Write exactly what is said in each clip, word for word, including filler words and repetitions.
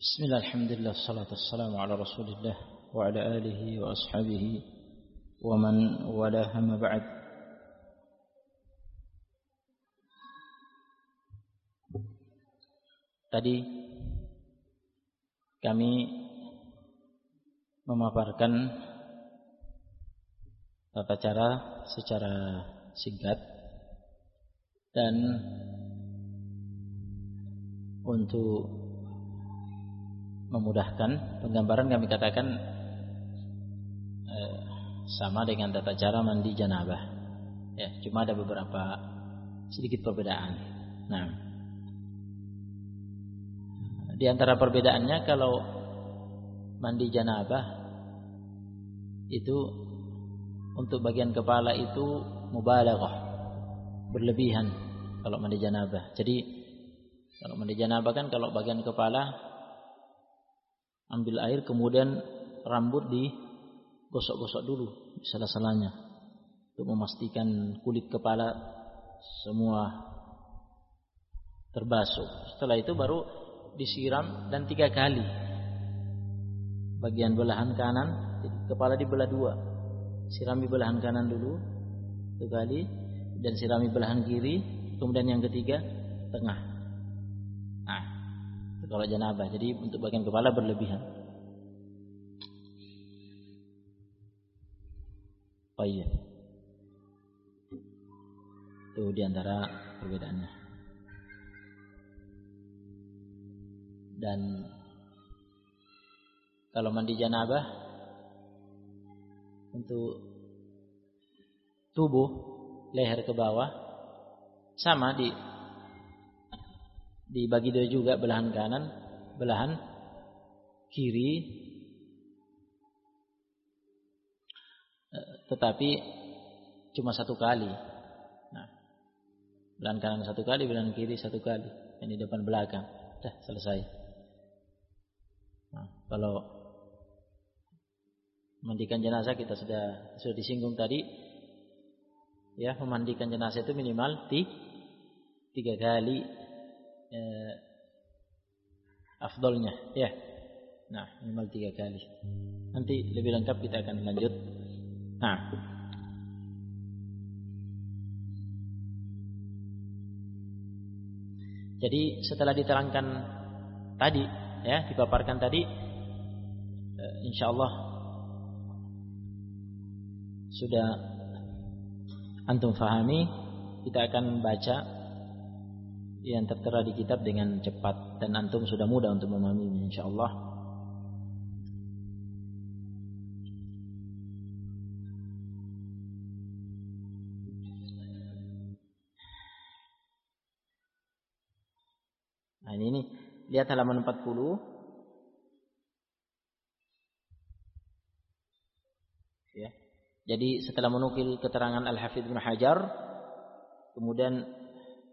Bismillah, alhamdulillah, salatu wassalamu ala rasulillah wa ala alihi wa ashabihi wa man walaha ma ba'd. Tadi kami memaparkan tata cara secara singkat, dan untuk memudahkan penggambaran kami katakan eh, sama dengan tata cara mandi janabah, ya, cuma ada beberapa sedikit perbedaan. Nah, di antara perbedaannya, kalau mandi janabah itu untuk bagian kepala itu mubalaghah, berlebihan kalau mandi janabah. Jadi kalau mandi janabah kan kalau bagian kepala ambil air, kemudian rambut digosok-gosok dulu di salah-salahnya untuk memastikan kulit kepala semua terbasuh. Setelah itu baru disiram, dan tiga kali bagian belahan kanan, jadi kepala dibelah dua, sirami belahan kanan dulu satu kali, dan sirami belahan kiri, kemudian yang ketiga tengah. Nah, kalau janabah, jadi untuk bagian kepala berlebihan. Oh iya, itu diantara perbedaannya. Dan kalau mandi janabah untuk tubuh leher ke bawah sama, di dibagi dua juga, belahan kanan, belahan kiri, tetapi cuma satu kali. Nah, belahan kanan satu kali, belahan kiri satu kali, ini depan belakang, dah selesai. Nah, kalau memandikan jenazah kita sudah sudah disinggung tadi, ya, memandikan jenazah itu minimal tiga kali. Eh, afdolnya, ya. Nah, minimal tiga kali. Nanti lebih lengkap kita akan lanjut. Nah, jadi setelah diterangkan tadi, ya, dipaparkan tadi, eh, insya Allah sudah antum fahami. Kita akan baca yang tertera di kitab dengan cepat, dan antum sudah mudah untuk memahaminya insyaallah. Nah, ini nih, lihat halaman empat puluh. Ya. Jadi setelah menukil keterangan Al-Hafidz Ibnu Hajar, kemudian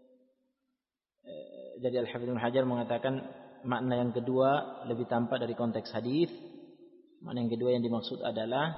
jadi Al-Hafidz Ibnu Hajar mengatakan makna yang kedua lebih tampak dari konteks hadis. Makna yang kedua yang dimaksud adalah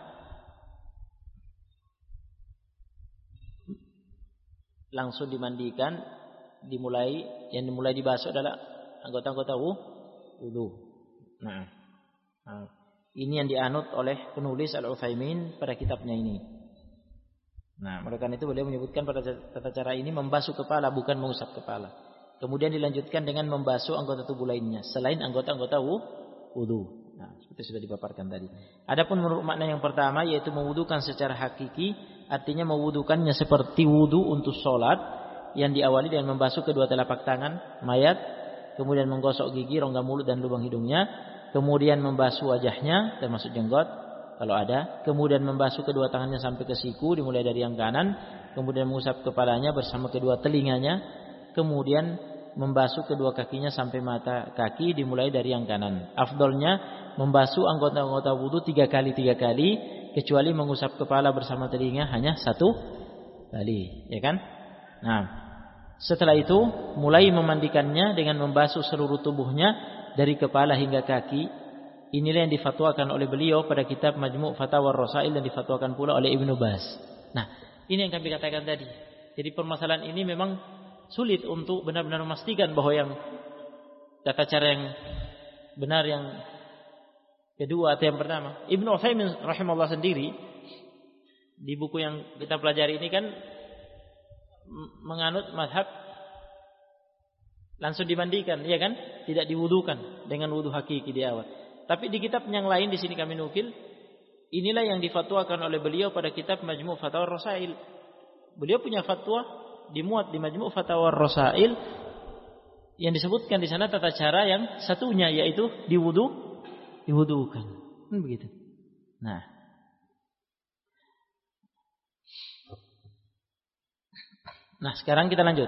langsung dimandikan, dimulai yang dimulai dibasuh adalah anggota-anggota wudu. Nah, nah, ini yang dianut oleh penulis Al-Utsaimin pada kitabnya ini. Nah, oleh karena itu beliau menyebutkan pada tata cara ini membasuh kepala, bukan mengusap kepala. Kemudian dilanjutkan dengan membasuh anggota tubuh lainnya selain anggota-anggota wudu. Nah, seperti sudah dipaparkan tadi. Adapun menurut makna yang pertama, yaitu mewudukan secara hakiki, artinya mewudukannya seperti wudu untuk sholat, yang diawali dengan membasuh kedua telapak tangan mayat, kemudian menggosok gigi, rongga mulut dan lubang hidungnya, kemudian membasuh wajahnya termasuk jenggot kalau ada, kemudian membasuh kedua tangannya sampai ke siku dimulai dari yang kanan, kemudian mengusap kepalanya bersama kedua telinganya, kemudian membasuh kedua kakinya sampai mata kaki dimulai dari yang kanan. Afdolnya membasuh anggota-anggota wudu tiga kali tiga kali, kecuali mengusap kepala bersama telinga hanya satu kali, ya kan? Nah, setelah itu mulai memandikannya dengan membasuh seluruh tubuhnya dari kepala hingga kaki. Inilah yang difatwakan oleh beliau pada kitab Majmu' Fatawa Rasail, dan difatwakan pula oleh Ibnu Baz. Nah, ini yang kami katakan tadi. Jadi permasalahan ini memang sulit untuk benar-benar memastikan bahwa yang tata cara yang benar yang kedua atau yang pertama? Ibnu Utsaimin rahimahullah sendiri di buku yang kita pelajari ini kan menganut mazhab langsung dimandikan, ya kan? Tidak diwudukan dengan wudu hakiki di awal. Tapi di kitab yang lain di sini kami nukil, inilah yang difatwakan oleh beliau pada kitab Majmu' Fatawa Rasail. Beliau punya fatwa dimuat di Majmu' Fatawa Rasail yang disebutkan di sana tata cara yang satunya, yaitu diwudu, diwudukan. Hmm, begitu. Nah, nah sekarang kita lanjut.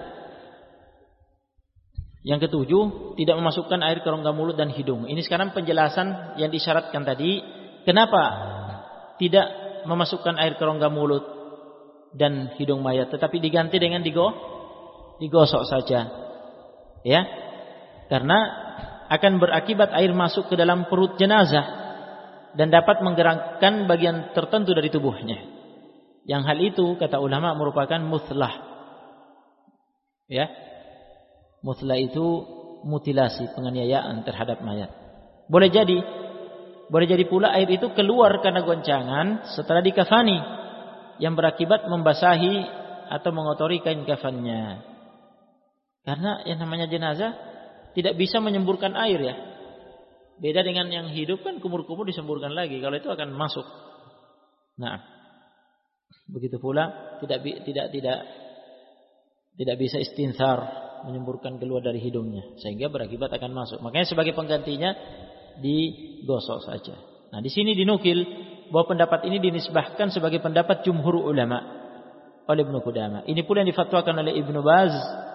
Yang ketujuh, tidak memasukkan air ke rongga mulut dan hidung. Ini sekarang penjelasan yang disyaratkan tadi. Kenapa tidak memasukkan air ke rongga mulut dan hidung mayat, tetapi diganti dengan digo, digosok saja, ya? Karena akan berakibat air masuk ke dalam perut jenazah dan dapat menggerakkan bagian tertentu dari tubuhnya. Yang hal itu kata ulama merupakan muthlah. Ya, muthlah itu mutilasi, penganiayaan terhadap mayat. Boleh jadi, boleh jadi pula air itu keluar karena goncangan setelah dikafani, yang berakibat membasahi atau mengotori kain kafannya. Karena yang namanya jenazah tidak bisa menyemburkan air, ya. Beda dengan yang hidup kan kumur-kumur disemburkan lagi, kalau itu akan masuk. Nah, begitu pula tidak tidak tidak tidak bisa istinsar, menyemburkan keluar dari hidungnya, sehingga berakibat akan masuk. Makanya sebagai penggantinya digosok saja. Nah, di sini dinukil bahwa pendapat ini dinisbahkan sebagai pendapat jumhur ulama oleh Ibnu Qudamah. Ini pula yang difatwakan oleh Ibnu Baz.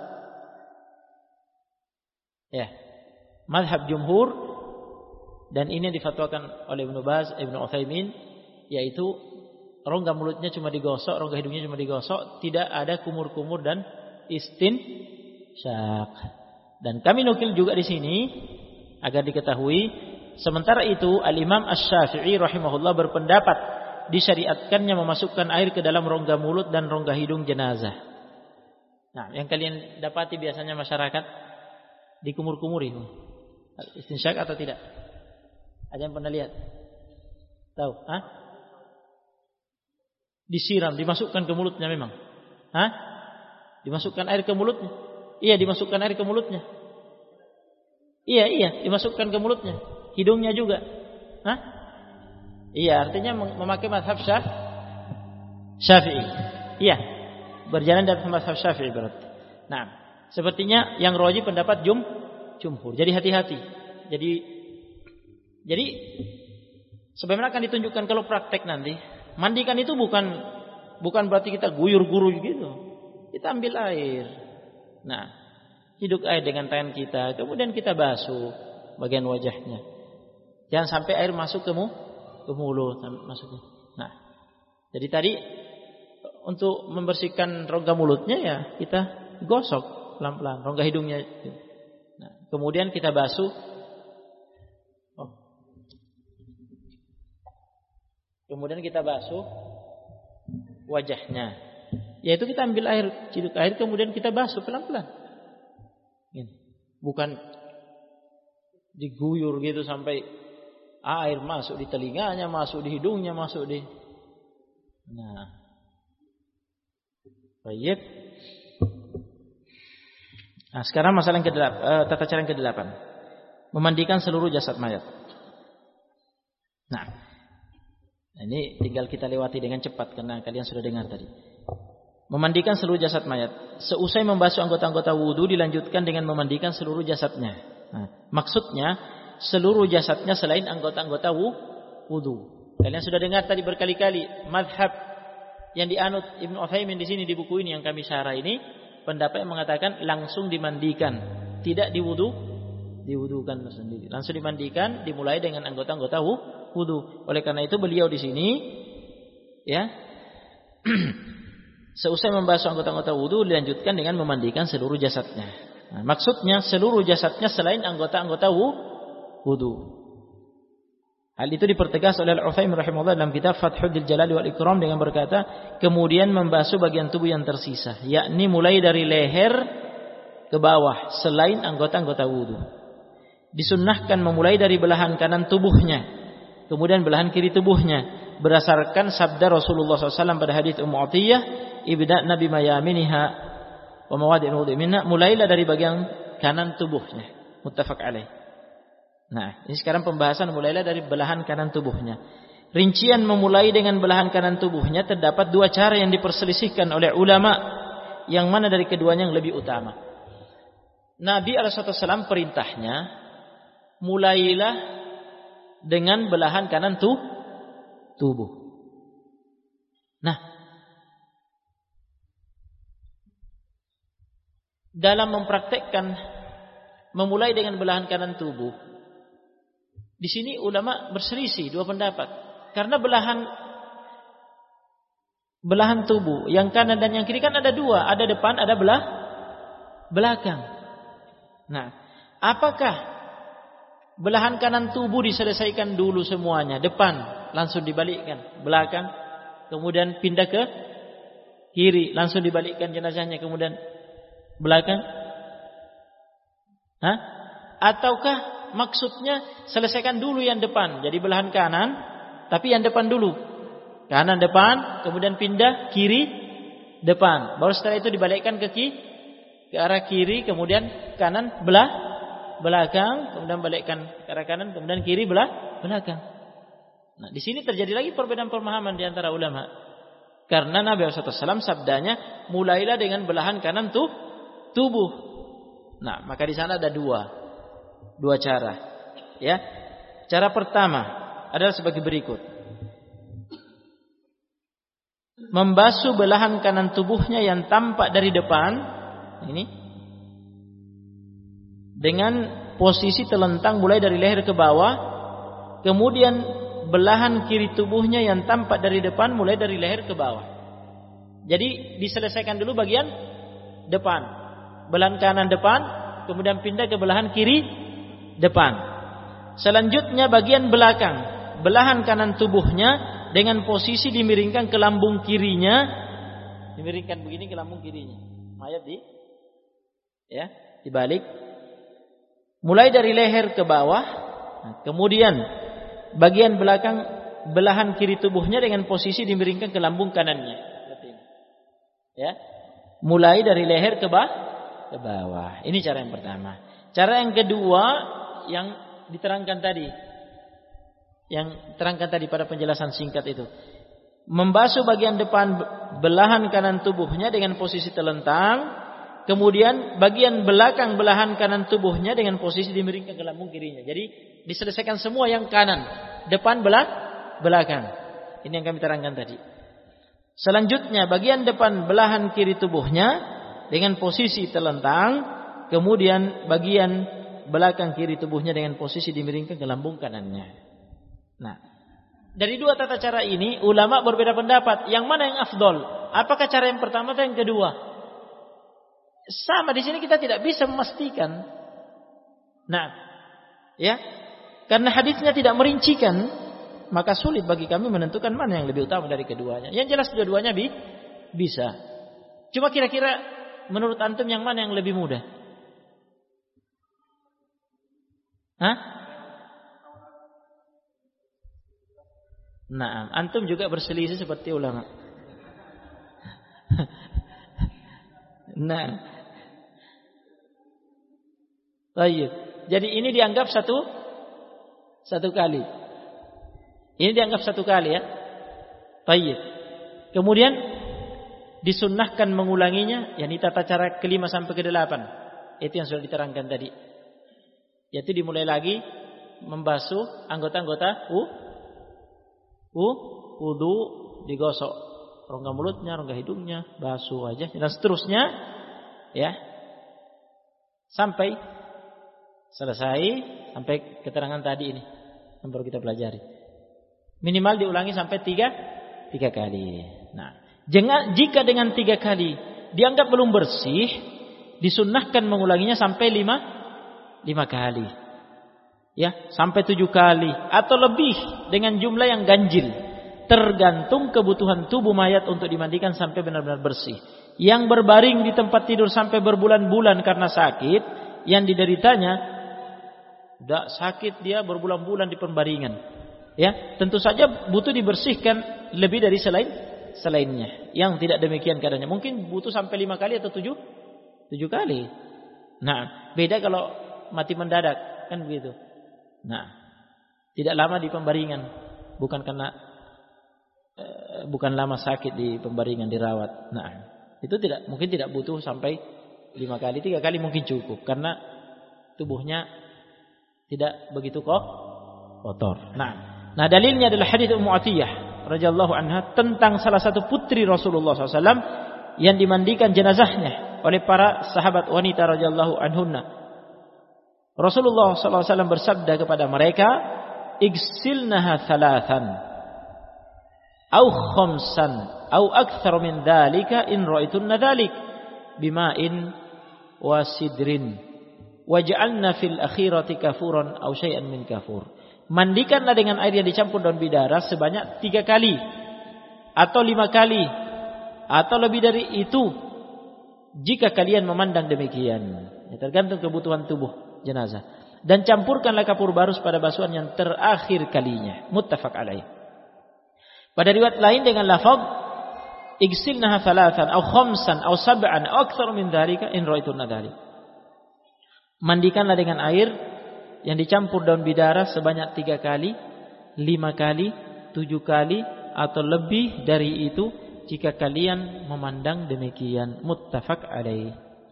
Ya, mazhab jumhur, dan ini yang difatwakan oleh Ibnu Baz, Ibnu Utsaimin, yaitu rongga mulutnya cuma digosok, rongga hidungnya cuma digosok, tidak ada kumur-kumur dan istinsyak. Dan kami nukil juga di sini agar diketahui, sementara itu Al-Imam Asy-Syafi'i rahimahullah berpendapat disyariatkannya memasukkan air ke dalam rongga mulut dan rongga hidung jenazah. Nah, yang kalian dapati biasanya masyarakat dikumur-kumuri istinsyak atau tidak? Ada yang pernah lihat? Tahu? Hah? Disiram, dimasukkan ke mulutnya memang. Hah? Dimasukkan air ke mulutnya. Iya, dimasukkan air ke mulutnya. Iya, iya, dimasukkan ke mulutnya. Hidungnya juga. Hah? Iya, artinya memakai mazhab Syafi'i. Iya, berjalan dari mazhab Syafi'i berarti. Nah, sepertinya yang roji pendapat jum, jumhur. Jadi hati-hati. Jadi, jadi sebagaimana akan ditunjukkan kalau praktek nanti, mandikan itu bukan bukan berarti kita guyur-guru gitu. Kita ambil air. Nah, hiduk air dengan tangan kita, kemudian kita basuh bagian wajahnya. Jangan sampai air masuk ke mu, ke mulut masuknya. Nah, jadi tadi untuk membersihkan rongga mulutnya ya kita gosok pelan-pelan rongga hidungnya. Nah, kemudian kita basuh. Oh. Kemudian kita basuh wajahnya. Yaitu kita ambil air, ciduk air, kemudian kita basuh pelan-pelan. Bukan diguyur gitu sampai air masuk di telinganya, masuk di hidungnya, masuk di. Nah, baik. Nah, sekarang masalah yang kedelapan, uh, tata cara yang kedelapan, memandikan seluruh jasad mayat. Nah, ini tinggal kita lewati dengan cepat karena kalian sudah dengar tadi. Memandikan seluruh jasad mayat. Seusai membasuh anggota-anggota wudu, dilanjutkan dengan memandikan seluruh jasadnya. Nah, maksudnya seluruh jasadnya selain anggota-anggota wudu. Kalian sudah dengar tadi berkali-kali mazhab yang dianut Ibnu Utsaimin di sini di buku ini yang kami syarah ini, pendapat yang mengatakan langsung dimandikan, tidak diwudu, diwudukan sendiri. Langsung dimandikan, dimulai dengan anggota-anggota wudu. Oleh karena itu beliau di sini, ya. Seusai membasuh anggota-anggota wudu, dilanjutkan dengan memandikan seluruh jasadnya. Nah, maksudnya seluruh jasadnya selain anggota-anggota wudu. Hal itu dipertegas oleh Al-Utsaimin rahimahullah dalam kitab Fathul Jalali wal Ikram dengan berkata, kemudian membasuh bagian tubuh yang tersisa, yakni mulai dari leher ke bawah selain anggota-anggota wudu. disunnahkan memulai dari belahan kanan tubuhnya, kemudian belahan kiri tubuhnya, berdasarkan sabda Rasulullah shallallahu alaihi wasallam pada hadits Ummu Athiyyah, ibda nabi mayaminiha wa mawadi'il wudhu minna, mulailah dari bagian kanan tubuhnya. Muttafaq alaih. Nah, ini sekarang pembahasan mulailah dari belahan kanan tubuhnya. Rincian memulai dengan belahan kanan tubuhnya terdapat dua cara yang diperselisihkan oleh ulama, yang mana dari keduanya yang lebih utama. Nabi alaihi wasallam perintahnya mulailah dengan belahan kanan tu, tubuh. Nah, dalam mempraktekkan memulai dengan belahan kanan tubuh, di sini ulama berselisih dua pendapat. Karena belahan belahan tubuh yang kanan dan yang kiri kan ada dua, ada depan, ada belah belakang. Nah, apakah belahan kanan tubuh diselesaikan dulu semuanya, depan langsung dibalikkan, belakang kemudian pindah ke kiri, langsung dibalikkan jenazahnya kemudian belakang? Hah? Ataukah maksudnya selesaikan dulu yang depan, jadi belahan kanan, tapi yang depan dulu, kanan depan, kemudian pindah kiri depan, baru setelah itu dibalikkan ke kiri, ke arah kiri, kemudian kanan belah belakang, kemudian balikkan ke arah kanan, kemudian kiri belah belakang. Nah, di sini terjadi lagi perbedaan pemahaman di antara ulama, karena Nabi shallallahu alaihi wasallam sabdanya mulailah dengan belahan kanan tuh tubuh. Nah, maka di sana ada dua dua cara, ya. Cara pertama adalah sebagai berikut. Membasuh belahan kanan tubuhnya yang tampak dari depan ini dengan posisi telentang mulai dari leher ke bawah, kemudian belahan kiri tubuhnya yang tampak dari depan mulai dari leher ke bawah. Jadi diselesaikan dulu bagian depan, belahan kanan depan, kemudian pindah ke belahan kiri depan. Selanjutnya bagian belakang, belahan kanan tubuhnya dengan posisi dimiringkan ke lambung kirinya, dimiringkan begini ke lambung kirinya. Mayat di, ya, dibalik. Mulai dari leher ke bawah, kemudian bagian belakang belahan kiri tubuhnya dengan posisi dimiringkan ke lambung kanannya. Ya, mulai dari leher ke bawah, ke bawah. Ini cara yang pertama. Cara yang kedua yang diterangkan tadi, yang terangkan tadi pada penjelasan singkat itu, membasuh bagian depan belahan kanan tubuhnya dengan posisi telentang, kemudian bagian belakang belahan kanan tubuhnya dengan posisi dimiringkan ke lambung kirinya. Jadi diselesaikan semua yang kanan, depan belak belakang. Ini yang kami terangkan tadi. Selanjutnya bagian depan belahan kiri tubuhnya dengan posisi telentang, kemudian bagian belakang kiri tubuhnya dengan posisi dimiringkan ke lambung kanannya. Nah, dari dua tata cara ini ulama berbeda pendapat, yang mana yang afdol? Apakah cara yang pertama atau yang kedua? Sama di sini kita tidak bisa memastikan. Nah, ya, karena hadisnya tidak merincikan, maka sulit bagi kami menentukan mana yang lebih utama dari keduanya. Yang jelas dua-duanya bi bisa. Cuma kira-kira menurut antum yang mana yang lebih mudah? Hah? Nah, antum juga berselisih seperti ulama. Nah, baik. Jadi ini dianggap satu satu kali. Ini dianggap satu kali ya. Baik. Kemudian disunnahkan mengulanginya, yakni tata cara kelima sampai ke delapan. Itu yang sudah diterangkan tadi. Yaitu dimulai lagi membasuh anggota-anggota uh, uh, wudu, digosok rongga mulutnya, rongga hidungnya, basuh aja dan seterusnya, ya, sampai selesai, sampai keterangan tadi ini yang baru kita pelajari. Minimal diulangi sampai tiga tiga kali. Nah, jangan, jika dengan tiga kali dianggap belum bersih, disunnahkan mengulanginya sampai lima lima kali, ya, sampai tujuh kali atau lebih dengan jumlah yang ganjil, tergantung kebutuhan tubuh mayat untuk dimandikan sampai benar-benar bersih. Yang berbaring di tempat tidur sampai berbulan-bulan karena sakit yang dideritanya, Sudah sakit dia berbulan-bulan di pembaringan. Ya, tentu saja butuh dibersihkan lebih dari selain selainnya. Yang tidak demikian keadaannya, mungkin butuh sampai lima kali atau tujuh tujuh kali. Nah, beda kalau mati mendadak, kan begitu. Nah, tidak lama di pembaringan, bukan karena eh, bukan lama sakit di pembaringan dirawat. Nah, itu tidak mungkin tidak butuh sampai lima kali, tiga kali mungkin cukup karena tubuhnya tidak begitu kok kotor. Nah, nah dalilnya adalah hadits Ummu Atiyah radhiyallahu anha tentang salah satu putri Rasulullah shallallahu alaihi wasallam yang dimandikan jenazahnya oleh para sahabat wanita radhiyallahu anhunna. Rasulullah shallallahu alaihi wasallam bersabda kepada mereka, "Igsilnaha thalathan, au khamsan, au akthar min dzalika in ra'aytunna dzalik, bima'in wa sidrin, waj'alna fil akhirati kafuran au syai'an min kafur." Mandikanlah dengan air yang dicampur daun bidara sebanyak tiga kali atau lima kali atau lebih dari itu jika kalian memandang demikian. Ya, tergantung kebutuhan tubuh jenazah. Dan campurkanlah kapur barus pada basuhan yang terakhir kalinya. Muttafaq alaih. Pada riwayat lain dengan lafaz igsilnaha thalathan aw khamsan aw sab'an aw akthar min dzalika in ra'aytunna dzalik. Mandikanlah dengan air yang dicampur daun bidara sebanyak tiga kali, lima kali, tujuh kali atau lebih dari itu jika kalian memandang demikian. Muttafaq alaih.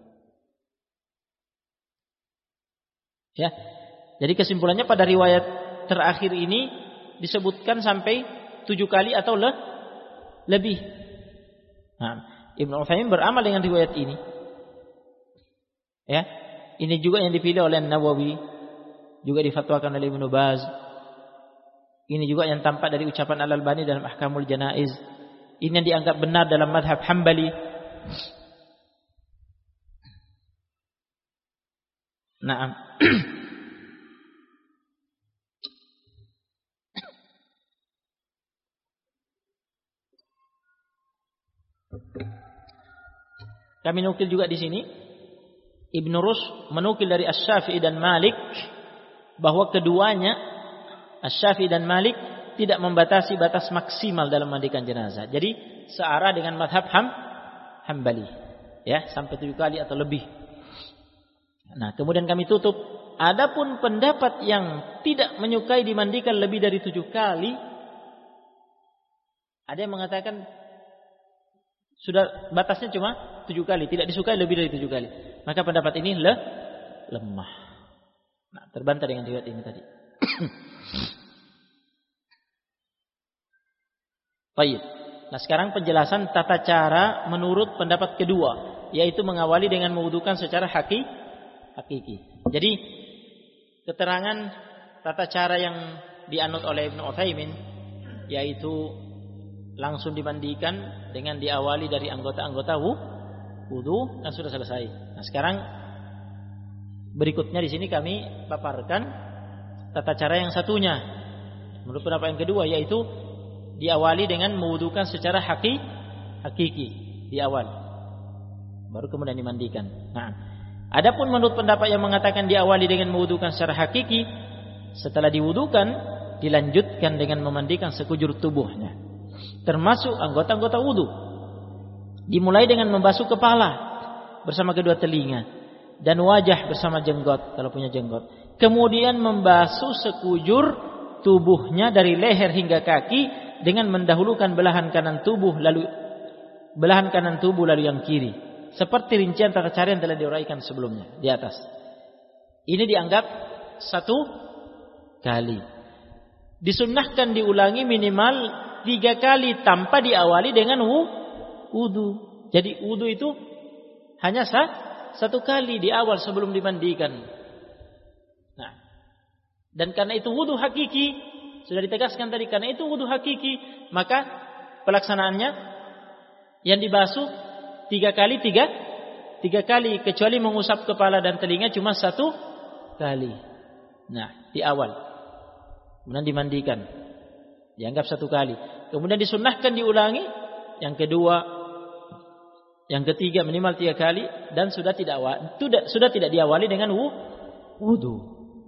Ya. Jadi kesimpulannya pada riwayat terakhir ini disebutkan sampai tujuh kali atau le, lebih. Nah, Ibnu Utsaimin beramal dengan riwayat ini. Ya. Ini juga yang dipilih oleh Nawawi, juga difatwakan oleh Ibnu Baz. Ini juga yang tampak dari ucapan Al-Albani dalam Ahkamul Janaiz. Ini yang dianggap benar dalam mazhab Hambali. Naam. Kami nukil juga di sini Ibnu Rushd menukil dari Asy-Syafi'i dan Malik bahwa keduanya Asy-Syafi'i dan Malik tidak membatasi batas maksimal dalam mandikan jenazah. Jadi searah dengan mazhab Ham, Hambali, ya, sampai tujuh kali atau lebih. Nah, kemudian kami tutup. Adapun pendapat yang tidak menyukai dimandikan lebih dari tujuh kali, ada yang mengatakan sudah batasnya cuma tujuh kali, tidak disukai lebih dari tujuh kali. Maka pendapat ini le, lemah. Nah, terbantah dengan riwayat ini tadi. Baik. Nah, sekarang penjelasan tata cara menurut pendapat kedua, yaitu mengawali dengan mewudukan secara haki, hakiki. Jadi keterangan tata cara yang dianut oleh Ibnu Utsaimin yaitu langsung dimandikan dengan diawali dari anggota-anggota wudu kan sudah selesai. Nah, sekarang berikutnya di sini kami paparkan tata cara yang satunya. Menurut pendapat yang kedua yaitu diawali dengan mewudukan secara haki, hakiki di awal, baru kemudian dimandikan. Nah, adapun menurut pendapat yang mengatakan diawali dengan mewudukan secara hakiki, setelah diwudukan dilanjutkan dengan memandikan sekujur tubuhnya, termasuk anggota-anggota wudu. Dimulai dengan membasuh kepala bersama kedua telinga dan wajah bersama jenggot kalau punya jenggot. Kemudian membasuh sekujur tubuhnya dari leher hingga kaki dengan mendahulukan belahan kanan tubuh lalu belahan kanan tubuh lalu yang kiri, seperti rincian tata cara yang telah diuraikan sebelumnya di atas. Ini dianggap satu kali. Disunnahkan diulangi minimal tiga kali tanpa diawali dengan wudu. Jadi wudu itu hanya sah, satu kali di awal sebelum dimandikan. Nah, dan karena itu wudu hakiki, sudah ditegaskan tadi, karena itu wudu hakiki, maka pelaksanaannya yang dibasuh tiga kali, tiga, tiga kali, kecuali mengusap kepala dan telinga cuma satu kali. Nah, di awal, kemudian dimandikan, dianggap satu kali. Kemudian disunnahkan diulangi, yang kedua, yang ketiga minimal tiga kali, dan sudah tidak sudah sudah tidak diawali dengan wudu.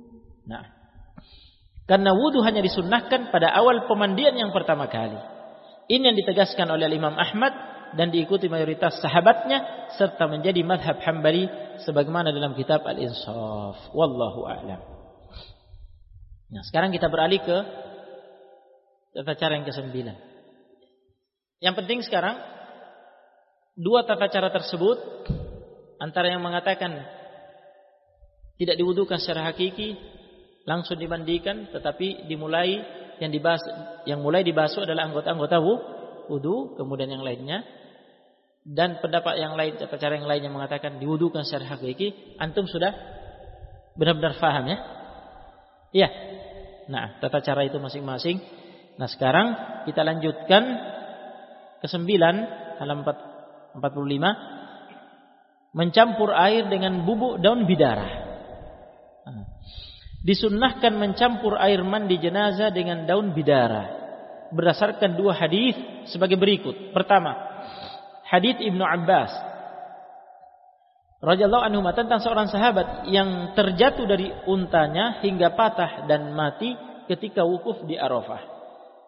Nah, karena wudu hanya disunnahkan pada awal pemandian yang pertama kali. Ini yang ditegaskan oleh Imam Ahmad dan diikuti mayoritas sahabatnya serta menjadi mazhab Hambali sebagaimana dalam kitab Al-Insaf. Wallahu a'lam. Nah, sekarang kita beralih ke tata cara yang kesembilan. Yang penting sekarang dua tata cara tersebut, antara yang mengatakan tidak diwudukan secara hakiki, langsung dimandikan, tetapi dimulai yang dibahas, yang mulai dibasuh adalah anggota-anggota wudu, kemudian yang lainnya. Dan pendapat yang lain, tata cara yang lain yang mengatakan diwudukan secara hakiki, antum sudah benar-benar faham ya? Iya. Nah, tata cara itu masing-masing. Nah, sekarang kita lanjutkan kesembilan, halaman empat puluh lima, mencampur air dengan bubuk daun bidara. Nah, disunnahkan mencampur air mandi jenazah dengan daun bidara berdasarkan dua hadis sebagai berikut. Pertama, hadis Ibnu Abbas radhiyallahu anhu tentang seorang sahabat yang terjatuh dari untanya hingga patah dan mati ketika wukuf di Arafah.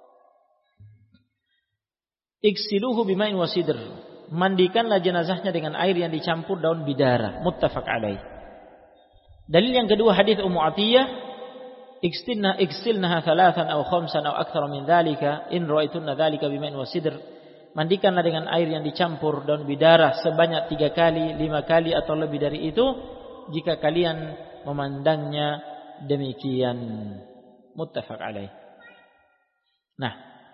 Iksiluhu bima'in wasidr, mandikanlah jenazahnya dengan air yang dicampur daun bidara. Muttafaq alaih. Dalil yang kedua hadis Ummu Atiyah, iksilna iksilnaha thalathan aw khamsan aw akthar min dzalika in ra'aytunna dzalika bima'in wasidr. Mandikanlah dengan air yang dicampur daun bidara sebanyak tiga kali, lima kali atau lebih dari itu jika kalian memandangnya demikian. Muttafaq alaih. Nah,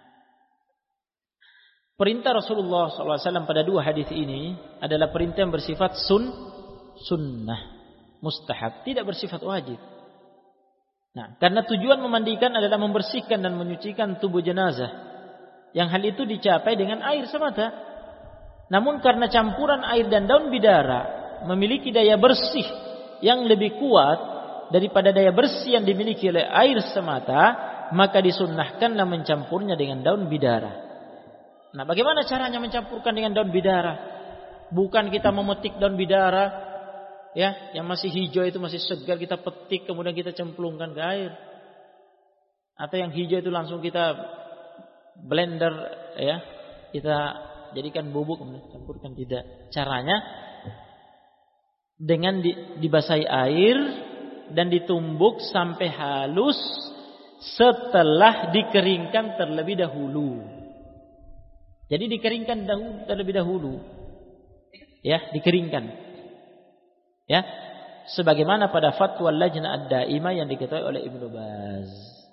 perintah Rasulullah shallallahu alaihi wasallam pada dua hadis ini adalah perintah yang bersifat sun, sunnah, mustahab, tidak bersifat wajib. Nah, karena tujuan memandikan adalah membersihkan dan menyucikan tubuh jenazah, yang hal itu dicapai dengan air semata. Namun karena campuran air dan daun bidara memiliki daya bersih yang lebih kuat daripada daya bersih yang dimiliki oleh air semata, maka disunnahkanlah mencampurnya dengan daun bidara. Nah, bagaimana caranya mencampurkan dengan daun bidara? Bukan kita memetik daun bidara, ya, yang masih hijau itu masih segar kita petik kemudian kita cemplungkan ke air. Atau yang hijau itu langsung kita blender, ya, kita jadikan bubuk kemudian campurkan, tidak. Caranya dengan dibasahi air dan ditumbuk sampai halus setelah dikeringkan terlebih dahulu. Jadi dikeringkan dahulu, terlebih dahulu, ya, dikeringkan, ya, sebagaimana pada fatwa Lajnah Ad-Daimah yang diketahui oleh Ibnu Baz.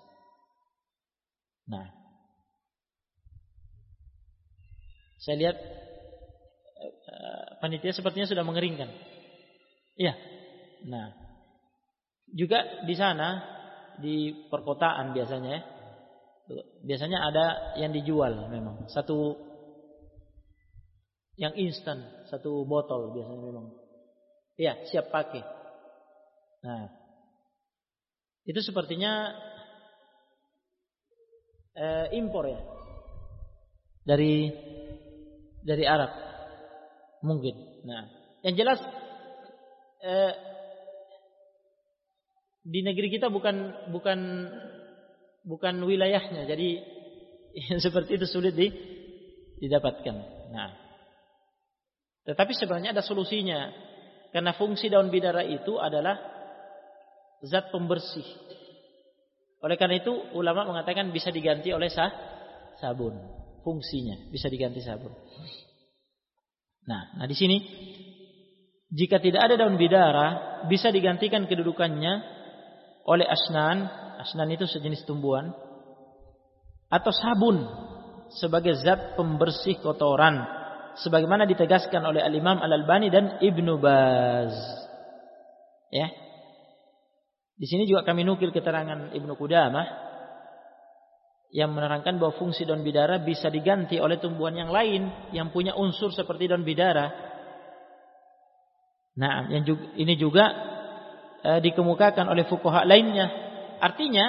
Nah, saya lihat uh, panitia sepertinya sudah mengeringkan, iya. Nah, juga di sana di perkotaan biasanya, ya, biasanya ada yang dijual memang satu yang instan, satu botol biasanya memang. Iya, siap pakai. Nah, itu sepertinya eh, impor ya. Dari dari Arab. Mungkin. Nah, yang jelas eh, di negeri kita bukan bukan bukan wilayahnya, jadi seperti itu sulit di, didapatkan. Nah, tetapi sebenarnya ada solusinya, karena fungsi daun bidara itu adalah zat pembersih. Oleh karena itu ulama mengatakan bisa diganti oleh sah, sabun. Fungsinya bisa diganti sabun. Nah, nah di sini jika tidak ada daun bidara bisa digantikan kedudukannya oleh asnan. Asnan itu sejenis tumbuhan atau sabun sebagai zat pembersih kotoran, sebagaimana ditegaskan oleh Al-Imam Al-Albani dan Ibnu Baz. Ya. Di sini juga kami nukil keterangan Ibnu Qudamah yang menerangkan bahwa fungsi daun bidara bisa diganti oleh tumbuhan yang lain yang punya unsur seperti daun bidara. Nah, yang juga, ini juga eh, dikemukakan oleh fuqaha lainnya. Artinya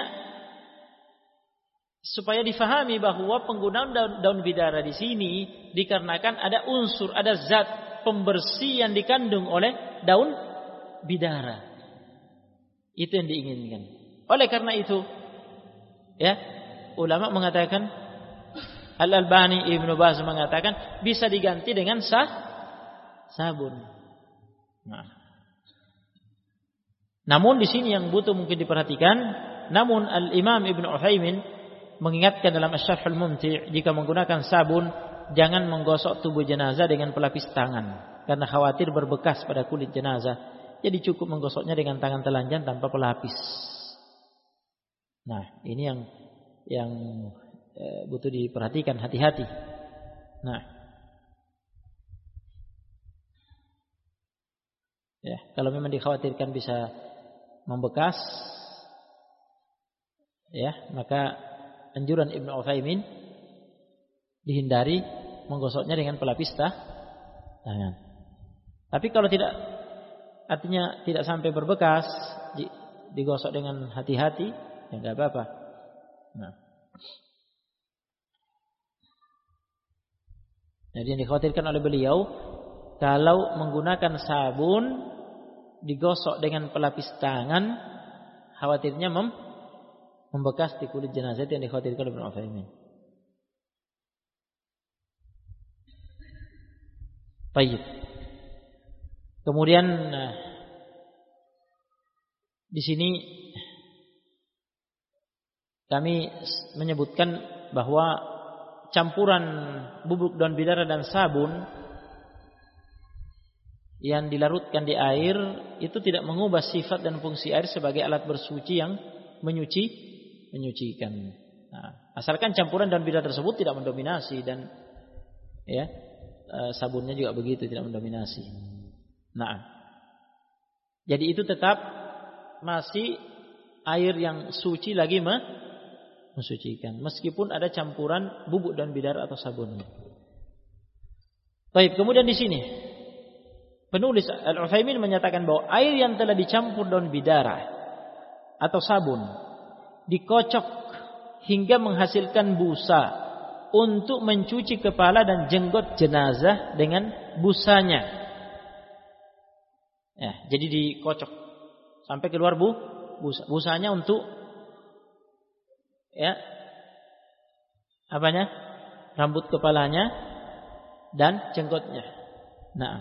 supaya difahami bahwa penggunaan daun, daun bidara di sini dikarenakan ada unsur, ada zat pembersih yang dikandung oleh daun bidara. Itu yang diinginkan. Oleh karena itu, ya, ulama mengatakan, Al-Albani, Ibnu Baz mengatakan bisa diganti dengan sah sabun. Nah. Namun di sini yang butuh mungkin diperhatikan, namun Al-Imam Ibnu Utsaimin mengingatkan dalam Asy-Syarh Al-Mumti', jika menggunakan sabun jangan menggosok tubuh jenazah dengan pelapis tangan karena khawatir berbekas pada kulit jenazah. Jadi cukup menggosoknya dengan tangan telanjang tanpa pelapis. Nah, ini yang yang e, butuh diperhatikan, hati-hati. Nah, ya, kalau memang dikhawatirkan bisa membekas, ya, maka anjuran Ibnu Utsaimin dihindari menggosoknya dengan pelapis tangan. Tapi kalau tidak, artinya tidak sampai berbekas, digosok dengan hati-hati, ya enggak apa-apa. Nah, jadi yang dikhawatirkan oleh beliau, kalau menggunakan sabun digosok dengan pelapis tangan, khawatirnya mem membekas di kulit jenazah, yang dikhawatirkan oleh Ibnu Utsaimin. Baik. Kemudian nah, di sini kami menyebutkan bahwa campuran bubuk daun bidara dan sabun yang dilarutkan di air itu tidak mengubah sifat dan fungsi air sebagai alat bersuci yang menyuci, menyucikan. Nah, asalkan campuran daun bidara tersebut tidak mendominasi, dan ya, sabunnya juga begitu, tidak mendominasi. Nah, jadi itu tetap masih air yang suci lagi mensucikan, meskipun ada campuran bubuk daun bidara atau sabunnya. Baik, kemudian di sini penulis Al-Utsaimin menyatakan bahwa air yang telah dicampur daun bidara atau sabun dikocok hingga menghasilkan busa untuk mencuci kepala dan jenggot jenazah dengan busanya. Ya, jadi dikocok sampai keluar bu, busa. Busanya untuk ya, apanya? Rambut kepalanya dan jenggotnya. Nah,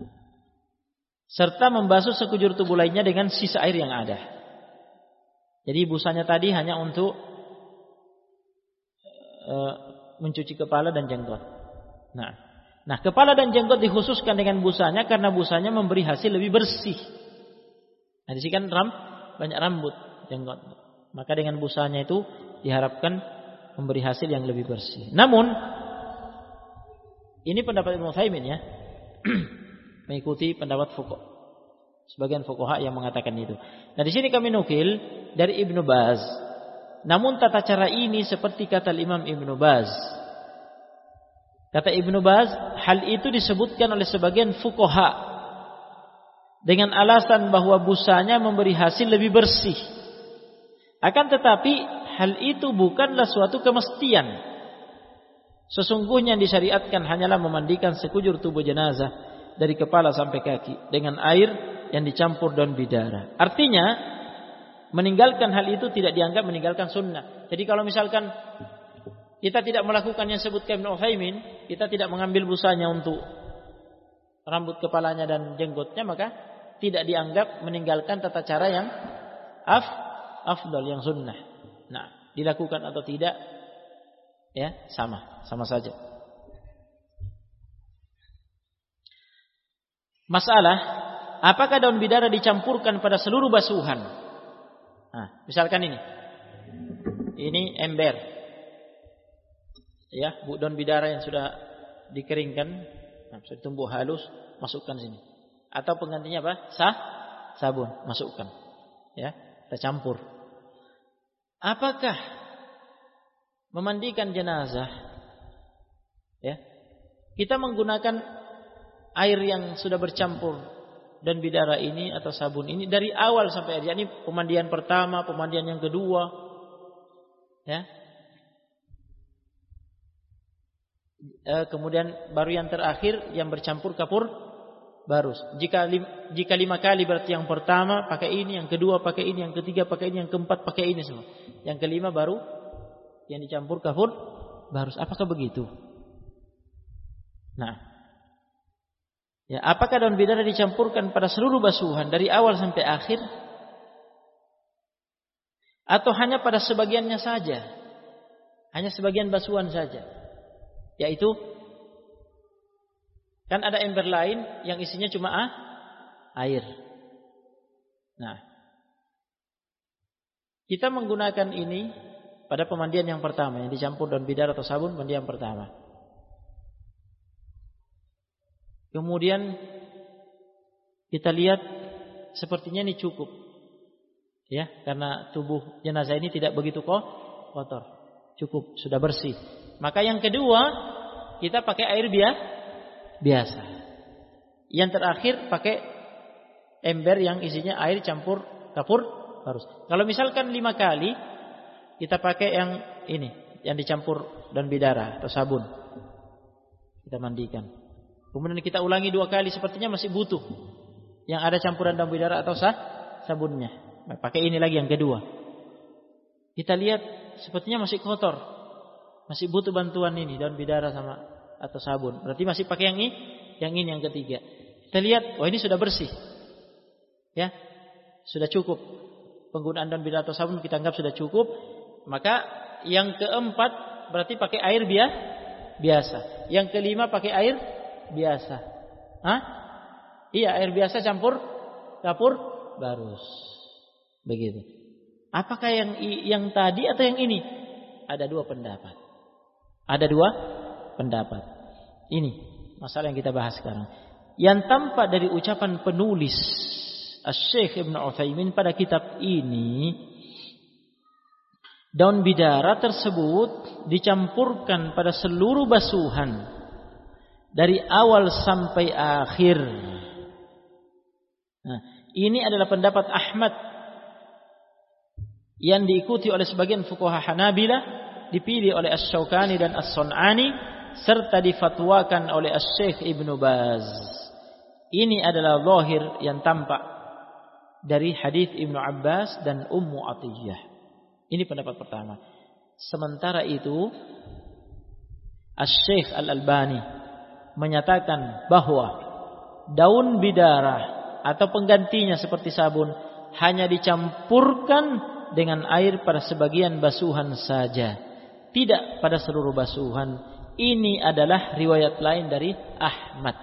serta membasuh sekujur tubuh lainnya dengan sisa air yang ada. Jadi busanya tadi hanya untuk uh, mencuci kepala dan jenggot. Nah, nah kepala dan jenggot dikhususkan dengan busanya karena busanya memberi hasil lebih bersih. Nah, di sini kan ram, banyak rambut, jenggot. Maka dengan busanya itu diharapkan memberi hasil yang lebih bersih. Namun ini pendapat Ibnu Utsaimin, ya. Mengikuti pendapat fuqaha, sebagian fuqaha yang mengatakan itu. Nah, di sini kami nukil dari Ibnu Baz. Namun tata cara ini seperti kata Imam Ibnu Baz. Kata Ibnu Baz, hal itu disebutkan oleh sebagian fuqaha dengan alasan bahwa busanya memberi hasil lebih bersih. Akan tetapi hal itu bukanlah suatu kemestian. Sesungguhnya yang disyariatkan hanyalah memandikan sekujur tubuh jenazah dari kepala sampai kaki dengan air yang dicampur daun bidara. Artinya, meninggalkan hal itu tidak dianggap meninggalkan sunnah. Jadi kalau misalkan kita tidak melakukan yang disebutkan Ibnu Utsaimin, kita tidak mengambil busanya untuk rambut kepalanya dan jenggotnya, maka tidak dianggap meninggalkan tata cara yang af, afdal, yang sunnah. Nah, dilakukan atau tidak, ya sama, sama saja. Masalah, apakah daun bidara dicampurkan pada seluruh basuhan? Nah, misalkan ini, ini ember. Ya, daun bidara yang sudah dikeringkan, nah, sudah tumbuh halus, masukkan sini. Atau penggantinya apa? Sah, sabun, masukkan. Ya, kita campur. Apakah memandikan jenazah, ya, kita menggunakan air yang sudah bercampur daun bidara ini atau sabun ini dari awal sampai akhir? Ini pemandian pertama, pemandian yang kedua, ya. Kemudian baru yang terakhir yang bercampur kapur barus. Jika lim, jika lima kali berarti yang pertama pakai ini, yang kedua pakai ini, yang ketiga pakai ini, yang keempat pakai ini semua. Yang kelima baru yang dicampur kafur barus. Apakah begitu? Nah, ya, apakah daun bidara dicampurkan pada seluruh basuhan dari awal sampai akhir, atau hanya pada sebagiannya saja? Hanya sebagian basuhan saja. Yaitu kan ada ember lain yang isinya cuma ah, air. Nah, kita menggunakan ini pada pemandian yang pertama, yang dicampur daun bidara atau sabun, pemandian pertama. Kemudian kita lihat sepertinya ini cukup, ya, karena tubuh jenazah ini tidak begitu kotor, cukup, sudah bersih. Maka yang kedua kita pakai air biasa. Yang terakhir pakai ember yang isinya air campur kafur barus. Kalau misalkan lima kali kita pakai yang ini, yang dicampur daun bidara atau sabun, kita mandikan. Kemudian kita ulangi dua kali, sepertinya masih butuh yang ada campuran daun bidara atau sah, sabunnya. Nah, pakai ini lagi yang kedua. Kita lihat sepertinya masih kotor, masih butuh bantuan ini daun bidara sama atau sabun. Berarti masih pakai yang ini, yang ini yang ketiga. Kita lihat, oh ini sudah bersih, ya, sudah cukup. Penggunaan daun bidara atau sabun kita anggap sudah cukup. Maka yang keempat berarti pakai air biasa. Yang kelima pakai air biasa. Hah? Iya, air biasa campur kafur barus. Begitu. Apakah yang yang tadi atau yang ini? Ada dua pendapat. Ada dua pendapat. Ini masalah yang kita bahas sekarang. Yang tampak dari ucapan penulis Asy-Syaikh Ibnu Utsaimin pada kitab ini, daun bidara tersebut dicampurkan pada seluruh basuhan dari awal sampai akhir. Nah, ini adalah pendapat Ahmad yang diikuti oleh sebagian fuqaha Hanabilah, dipilih oleh Asy-Syaukani dan As-Sun'ani, serta difatwakan oleh Asy-Syaikh Ibnu Baz. Ini adalah zahir yang tampak dari hadis Ibnu Abbas dan Ummu Athiyyah. Ini pendapat pertama. Sementara itu Asy-Syaikh Al-Albani menyatakan bahwa daun bidara atau penggantinya seperti sabun hanya dicampurkan dengan air pada sebagian basuhan saja, tidak pada seluruh basuhan. Ini adalah riwayat lain dari Ahmad.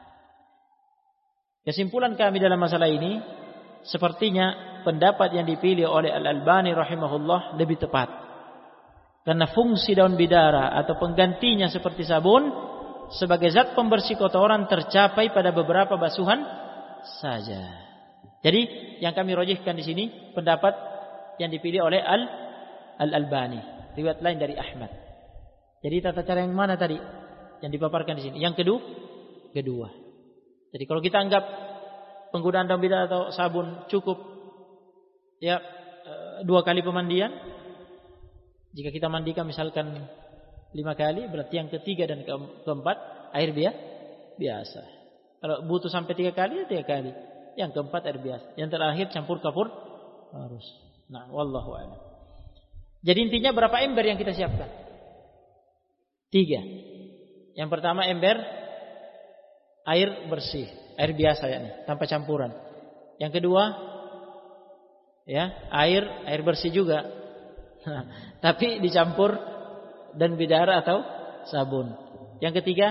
Kesimpulan kami dalam masalah ini, sepertinya pendapat yang dipilih oleh Al-Albani rahimahullah lebih tepat. Karena fungsi daun bidara atau penggantinya seperti sabun sebagai zat pembersih kotoran tercapai pada beberapa basuhan saja. Jadi yang kami rojihkan di sini pendapat yang dipilih oleh Al Al-Albani, riwayat lain dari Ahmad. Jadi tata cara yang mana tadi yang dipaparkan di sini? Yang kedua, kedua. Jadi kalau kita anggap penggunaan daun bidara atau sabun cukup, ya, dua kali pemandian. Jika kita mandikan misalkan lima kali, berarti yang ketiga dan keempat air biasa. Kalau butuh sampai tiga kali, ya tiga kali. Yang keempat air biasa. Yang terakhir campur kafur harus. Nah, wallahu a'lam. Jadi intinya berapa ember yang kita siapkan? Tiga. Yang pertama ember air bersih, air biasa ya nih, tanpa campuran. Yang kedua, ya, air air bersih juga, tapi dicampur dan bidara atau sabun. Yang ketiga,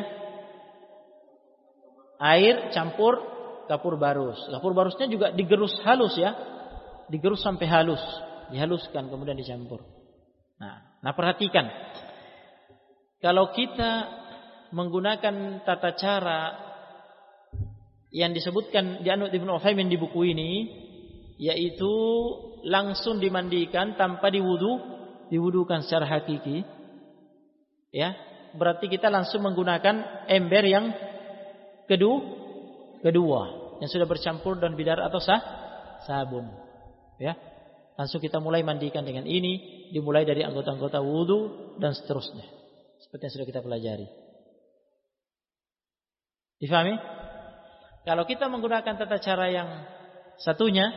air campur kafur barus. Kafur barusnya juga digerus halus ya, digerus sampai halus, dihaluskan kemudian dicampur. Nah, nah perhatikan, kalau kita menggunakan tata cara yang disebutkan di Anut Ibnu Utsaimin di buku ini, yaitu langsung dimandikan tanpa diwudu, diwudukan secara hakiki, ya, berarti kita langsung menggunakan ember yang kedua, kedua yang sudah bercampur dan bidara atau sah, sabun, ya. Langsung kita mulai mandikan dengan ini, dimulai dari anggota-anggota wudu dan seterusnya, seperti yang sudah kita pelajari. Difahami? Kalau kita menggunakan tata cara yang satunya,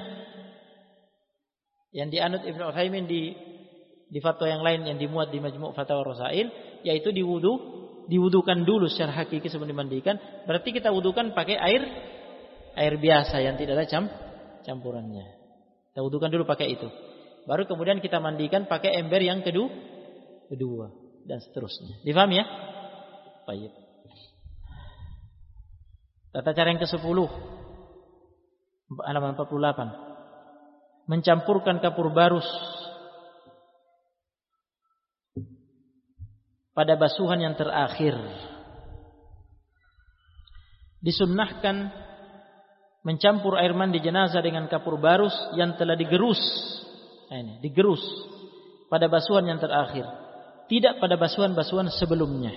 yang dianut Ibnu Utsaimin di di fatwa yang lain yang dimuat di Majmu' Fatawa Rasail, yaitu diwudu, diwudukan dulu secara hakiki sebelum dimandikan. Berarti kita wudukan pakai air air biasa yang tidak ada cam, campurannya. Kita wudukan dulu pakai itu. Baru kemudian kita mandikan pakai ember yang kedua, kedua dan seterusnya. Difahami ya? Baik. Tata cara yang kesepuluh, halaman empat puluh delapan. Mencampurkan kapur barus pada basuhan yang terakhir. Disunnahkan mencampur air mandi jenazah dengan kapur barus yang telah digerus. Nah ini, digerus pada basuhan yang terakhir, tidak pada basuhan-basuhan sebelumnya.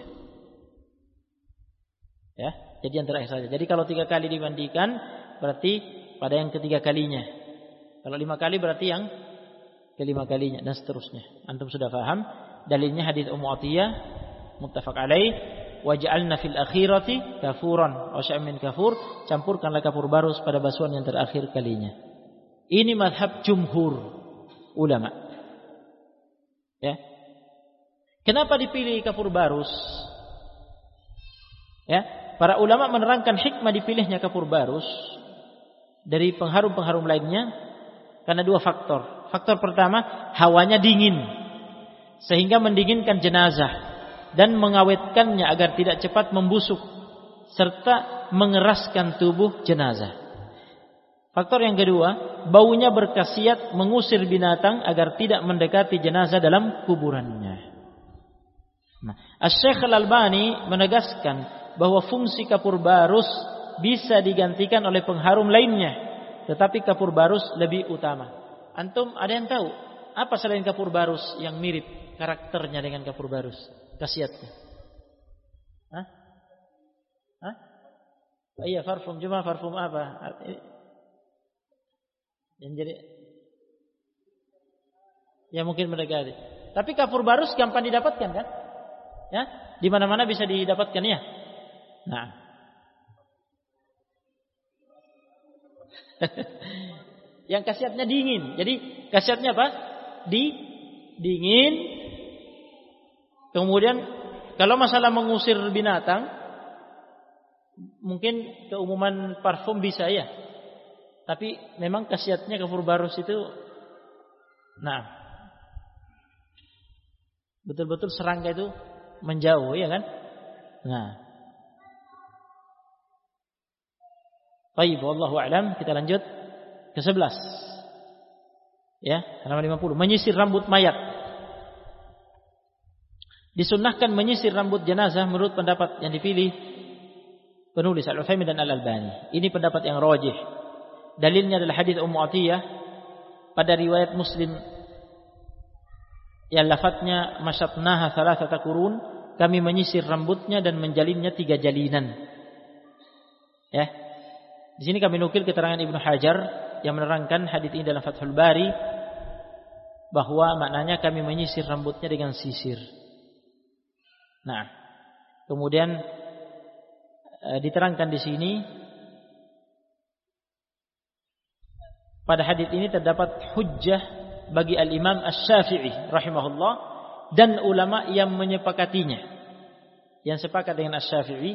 Ya, jadi yang terakhir saja. Jadi kalau tiga kali dimandikan, berarti pada yang ketiga kalinya. Kalau lima kali berarti yang kelima kalinya dan seterusnya. Antum sudah paham? Dalilnya hadis Ummu Atiyah muttafaq alaih, wa ja'alna fil akhirati kafuran wa sya'min min kafur, campurkanlah kapur barus pada basuhan yang terakhir kalinya. Ini mazhab jumhur ulama. Ya. Kenapa dipilih kapur barus? Ya, para ulama menerangkan hikmah dipilihnya kapur barus dari pengharum-pengharum lainnya karena dua faktor. Faktor pertama, hawanya dingin sehingga mendinginkan jenazah dan mengawetkannya agar tidak cepat membusuk serta mengeraskan tubuh jenazah. Faktor yang kedua, baunya berkhasiat mengusir binatang agar tidak mendekati jenazah dalam kuburannya. Nah, Asy-Syaikh Al-Albani menegaskan bahwa fungsi kapur barus bisa digantikan oleh pengharum lainnya, tetapi kapur barus lebih utama. Antum ada yang tahu apa selain kapur barus yang mirip karakternya dengan kapur barus, khasiatnya? Hah? Hah? Oh iya, parfum. Cuma parfum apa? Yang jadi ya mungkin mendekati. Tapi kapur barus gampang didapatkan kan? Ya, di mana-mana bisa didapatkan ya. Nah. Yang khasiatnya dingin. Jadi khasiatnya apa? Di dingin. Kemudian kalau masalah mengusir binatang, mungkin keumuman parfum bisa ya. Tapi memang khasiatnya kapur barus itu, nah, betul-betul serangga itu menjauh, ya kan? Nah, baik, wallahu a'lam. Kita lanjut ke sebelas. Ya, halaman lima puluh. Menyisir rambut mayat. Disunnahkan menyisir rambut jenazah menurut pendapat yang dipilih penulis Al-Utsaimin dan Al-Albani. Ini pendapat yang rajih. Dalilnya adalah hadis Ummu Atiyah pada riwayat Muslim yang lafadznya masyatnaha thalathata qurun, kami menyisir rambutnya dan menjalinnya tiga jalinan. Ya. Di sini kami nukil keterangan Ibnu Hajar yang menerangkan hadis ini dalam Fathul Bari bahwa maknanya kami menyisir rambutnya dengan sisir. Nah, kemudian e, diterangkan di sini pada hadis ini terdapat hujjah bagi Al-Imam Asy-Syafi'i rahimahullah dan ulama yang menyepakatinya. Yang sepakat dengan Asy-Syafi'i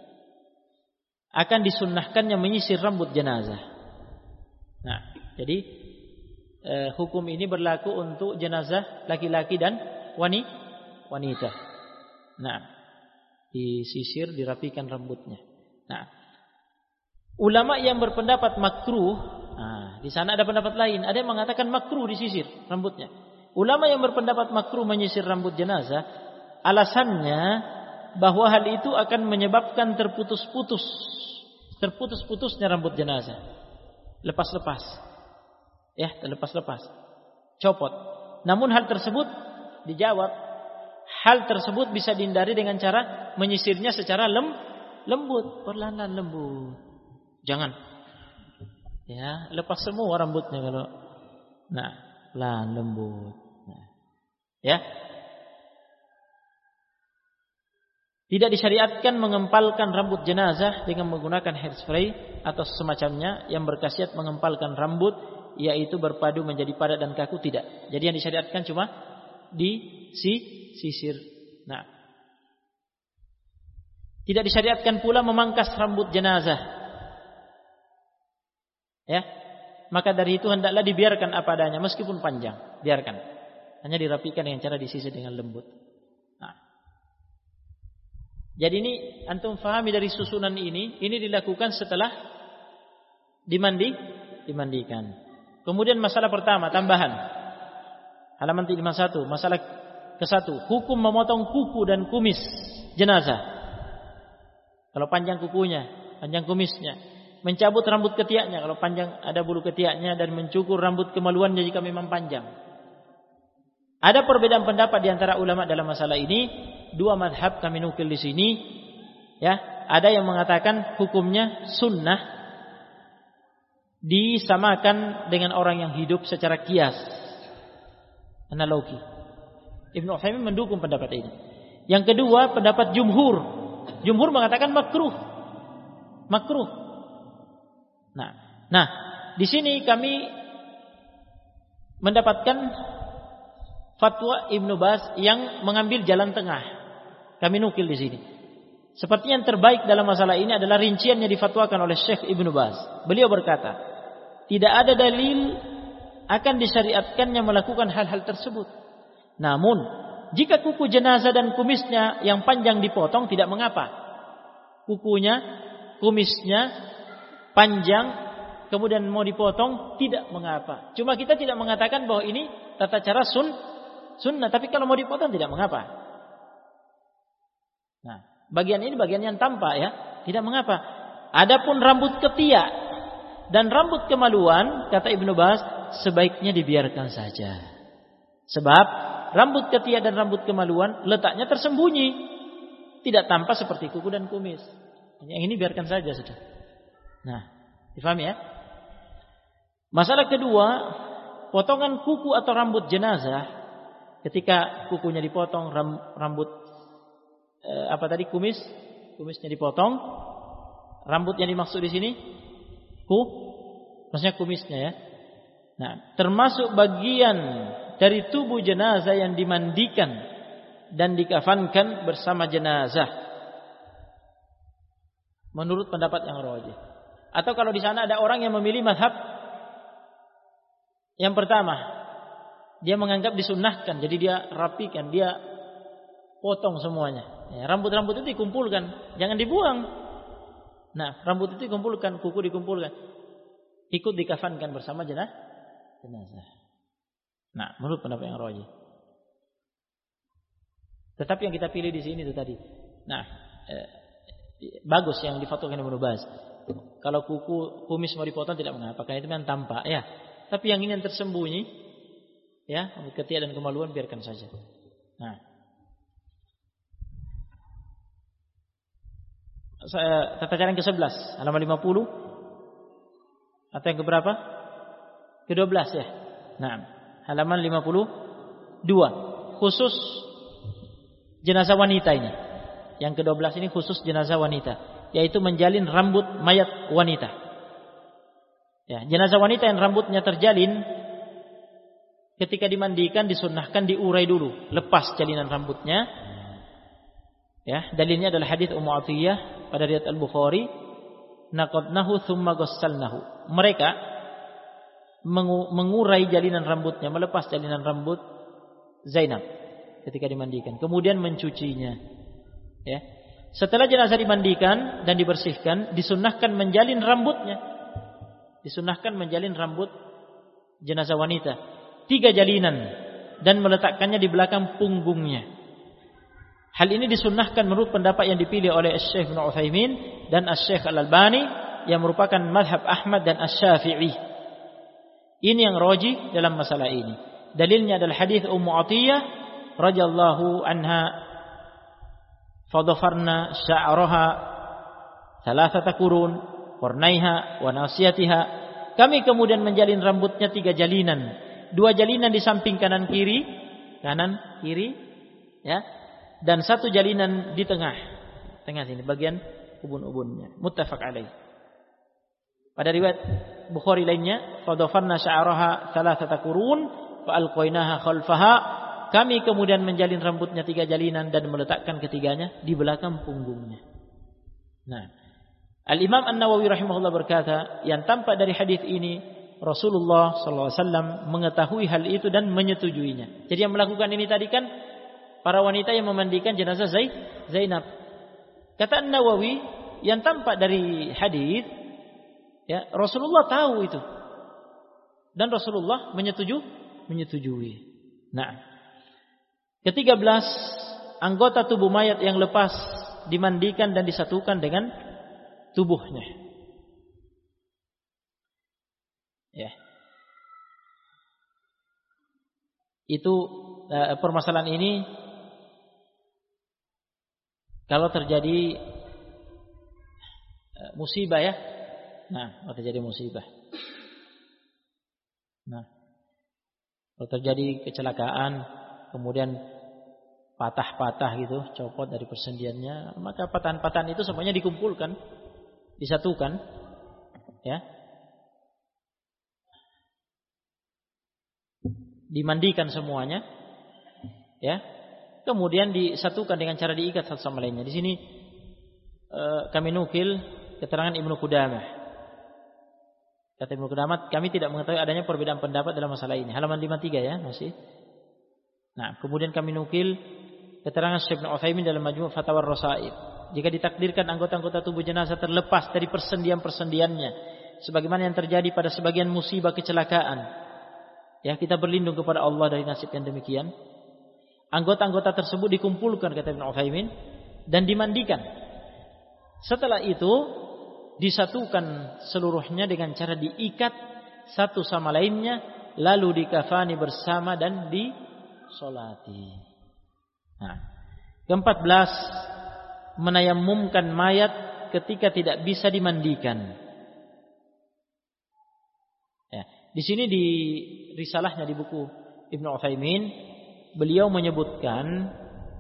akan disunnahkannya menyisir rambut jenazah. Nah, jadi eh, hukum ini berlaku untuk jenazah laki-laki dan wanita. Nah, disisir, dirapikan rambutnya. Nah, ulama yang berpendapat makruh, nah, di sana ada pendapat lain. Ada yang mengatakan makruh disisir rambutnya. Ulama yang berpendapat makruh menyisir rambut jenazah, alasannya bahwa hal itu akan menyebabkan terputus-putus, terputus-putusnya rambut jenazah, lepas-lepas, ya, terlepas-lepas, copot. Namun hal tersebut dijawab, hal tersebut bisa dihindari dengan cara menyisirnya secara lem, lembut, perlahan-lahan lembut. Jangan, ya, lepas semua rambutnya kalau, nah, pelan lembut, nah, ya. Tidak disyariatkan mengempalkan rambut jenazah dengan menggunakan hairspray atau semacamnya yang berkhasiat mengempalkan rambut, yaitu berpadu menjadi padat dan kaku, tidak. Jadi yang disyariatkan cuma di si, sisir. Nah, tidak disyariatkan pula memangkas rambut jenazah. Ya, maka dari itu hendaklah dibiarkan apa adanya meskipun panjang, biarkan. Hanya dirapikan dengan cara disisir dengan lembut. Nah, jadi ini antum fahami dari susunan ini, ini dilakukan setelah dimandi, dimandikan. Kemudian masalah pertama, tambahan. Halaman lima puluh satu, masalah ke satu, hukum memotong kuku dan kumis jenazah. Kalau panjang kukunya, panjang kumisnya, mencabut rambut ketiaknya kalau panjang ada bulu ketiaknya, dan mencukur rambut kemaluannya jika memang panjang. Ada perbedaan pendapat di antara ulama dalam masalah ini. Dua madhab kami nukil di sini. Ya, ada yang mengatakan hukumnya sunnah, disamakan dengan orang yang hidup secara kias, analogi. Ibnu Utsaimin mendukung pendapat ini. Yang kedua pendapat jumhur. Jumhur mengatakan makruh, makruh. Nah, nah di sini kami mendapatkan fatwa Ibnu Baz yang mengambil jalan tengah. Kami nukil di sini. Seperti yang terbaik dalam masalah ini adalah rinciannya difatwakan oleh Syekh Ibnu Baz. Beliau berkata, tidak ada dalil akan disyariatkannya melakukan hal-hal tersebut. Namun, jika kuku jenazah dan kumisnya yang panjang dipotong tidak mengapa. Kukunya, kumisnya panjang kemudian mau dipotong tidak mengapa. Cuma kita tidak mengatakan bahwa ini tata cara sun, sunnah, tapi kalau mau dipotong tidak mengapa. Nah, bagian ini bagian yang tampak ya, tidak mengapa. Adapun rambut ketiak dan rambut kemaluan, kata Ibnu Baz, sebaiknya dibiarkan saja. Sebab rambut ketiak dan rambut kemaluan letaknya tersembunyi, tidak tampak seperti kuku dan kumis. Yang ini biarkan saja sudah. Nah, difahami ya? Masalah kedua, potongan kuku atau rambut jenazah, ketika kukunya dipotong, rambut Eh, apa tadi kumis, kumisnya dipotong, rambut yang dimaksud di sini, ku, maksudnya kumisnya ya. Nah, termasuk bagian dari tubuh jenazah yang dimandikan dan dikafankan bersama jenazah. Menurut pendapat yang rajih. Atau kalau di sana ada orang yang memilih mazhab yang pertama, dia menganggap disunnahkan, jadi dia rapikan, dia potong semuanya. Ya, rambut-rambut itu dikumpulkan, jangan dibuang. Nah, rambut itu dikumpulkan, kuku dikumpulkan, ikut dikafankan bersama jenazah. Nah, menurut pendapat yang rajih. Tetapi yang kita pilih di sini itu tadi. Nah, eh, bagus yang difatwakan Ibnu Baz. Kalau kuku kumis mau dipotong tidak mengapa, karena itu memang tampak ya. Tapi yang ini yang tersembunyi, ya, ketiak dan kemaluan biarkan saja. Nah, tata cara yang ke sebelas, halaman lima puluh atau yang ke berapa? ke dua belas ya. Nah, halaman lima puluh dua, khusus jenazah wanita ini. Yang ke dua belas ini khusus jenazah wanita, yaitu menjalin rambut mayat wanita. Ya, jenazah wanita yang rambutnya terjalin ketika dimandikan disunnahkan diurai dulu, lepas jalinan rambutnya. Ya, dalilnya adalah hadis Ummu Athiyyah pada riwayat Al-Bukhari, naqadnahu tsumma ghassalnahu. Mereka mengurai jalinan rambutnya, melepas jalinan rambut Zainab ketika dimandikan, kemudian mencucinya. Ya. Setelah jenazah dimandikan dan dibersihkan, disunnahkan menjalin rambutnya. Disunnahkan menjalin rambut jenazah wanita, tiga jalinan, dan meletakkannya di belakang punggungnya. Hal ini disunnahkan menurut pendapat yang dipilih oleh Syekh Ibnu Utsaimin dan Syekh Al-Albani yang merupakan mazhab Ahmad dan Asy-Syafi'i. Ini yang rajih dalam masalah ini. Dalilnya adalah hadis Ummu Athiyyah radhiyallahu anha, fadhafarna sya'raha thalathata qurun warnaiha wa nasiyatiha. Kami kemudian menjalin rambutnya tiga jalinan, dua jalinan di samping kanan kiri, kanan kiri, ya. Dan satu jalinan di tengah. tengah sini, bagian ubun-ubunnya. Muttafaq alaih. Pada riwayat Bukhari lainnya, fadafanna sya'araha thalathata qurun fa alqainaha khalfaha. Kami kemudian menjalin rambutnya tiga jalinan dan meletakkan ketiganya di belakang punggungnya. Nah, Al-Imam An-Nawawi rahimahullah berkata, yang tampak dari hadis ini Rasulullah sallallahu alaihi wasallam mengetahui hal itu dan menyetujuinya. Jadi yang melakukan ini tadi kan para wanita yang memandikan jenazah Zainab. Kata An-Nawawi, yang tampak dari hadis, ya, Rasulullah tahu itu. Dan Rasulullah menyetujui, menyetujui. Nah, ketiga belas, anggota tubuh mayat yang lepas dimandikan dan disatukan dengan tubuhnya. Ya. Itu uh, permasalahan ini kalau terjadi uh, musibah ya. Nah, kalau terjadi musibah. Nah, kalau terjadi kecelakaan, kemudian patah-patah gitu, copot dari persendiannya, maka patahan-patahan itu semuanya dikumpulkan, disatukan, ya, dimandikan semuanya, ya, kemudian disatukan dengan cara diikat satu sama lainnya. Di sini eh, kami nukil keterangan Ibnu Qudamah. Kata Ibnu Qudamah, kami tidak mengetahui adanya perbedaan pendapat dalam masalah ini. Halaman lima puluh tiga ya, masih. Nah, kemudian kami nukil keterangan Syekh Ibnu Utsaimin dalam Majmu' Fatawa Ar-Rasail. Jika ditakdirkan anggota-anggota tubuh jenazah terlepas dari persendian-persendiannya, sebagaimana yang terjadi pada sebagian musibah kecelakaan, ya, kita berlindung kepada Allah dari nasib yang demikian. Anggota-anggota tersebut dikumpulkan, kata Ibnu Utsaimin, dan dimandikan. Setelah itu disatukan seluruhnya dengan cara diikat satu sama lainnya, lalu dikafani bersama dan disolati. Nah, keempat belas, menayamumkan mayat ketika tidak bisa dimandikan. Ya, di sini di risalahnya di buku Ibnu Utsaimin, beliau menyebutkan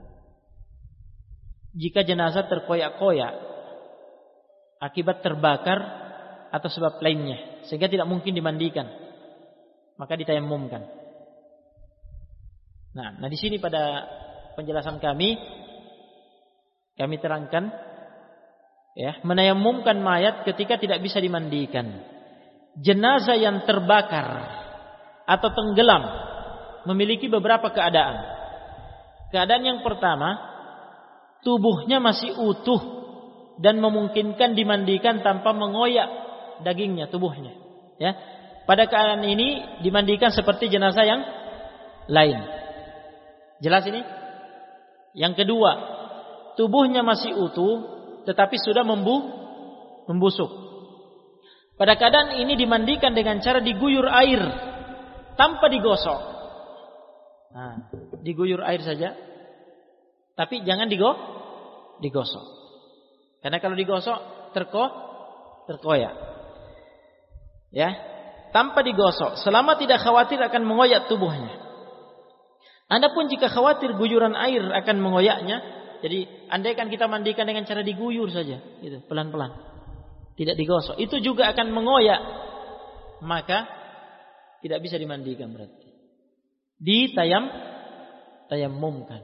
jika jenazah terkoyak-koyak akibat terbakar atau sebab lainnya sehingga tidak mungkin dimandikan, maka ditayamumkan. Nah, nah di sini pada penjelasan kami kami terangkan, ya, menayamumkan mayat ketika tidak bisa dimandikan. Jenazah yang terbakar atau tenggelam memiliki beberapa keadaan. Keadaan yang pertama, tubuhnya masih utuh dan memungkinkan dimandikan tanpa mengoyak dagingnya, tubuhnya. Ya, pada keadaan ini dimandikan seperti jenazah yang lain. Jelas ini? Yang kedua, tubuhnya masih utuh tetapi sudah membu, membusuk. Pada keadaan ini dimandikan dengan cara diguyur air tanpa digosok. Nah, diguyur air saja, tapi jangan digo, digosok. Karena kalau digosok terko, terkoyak. Ya, tanpa digosok, selama tidak khawatir akan mengoyak tubuhnya. Adapun jika khawatir guyuran air akan mengoyaknya, jadi andaikan kita mandikan dengan cara diguyur saja, gitu, pelan-pelan, tidak digosok, itu juga akan mengoyak, maka tidak bisa dimandikan berarti. Ditayam, tayamumkan.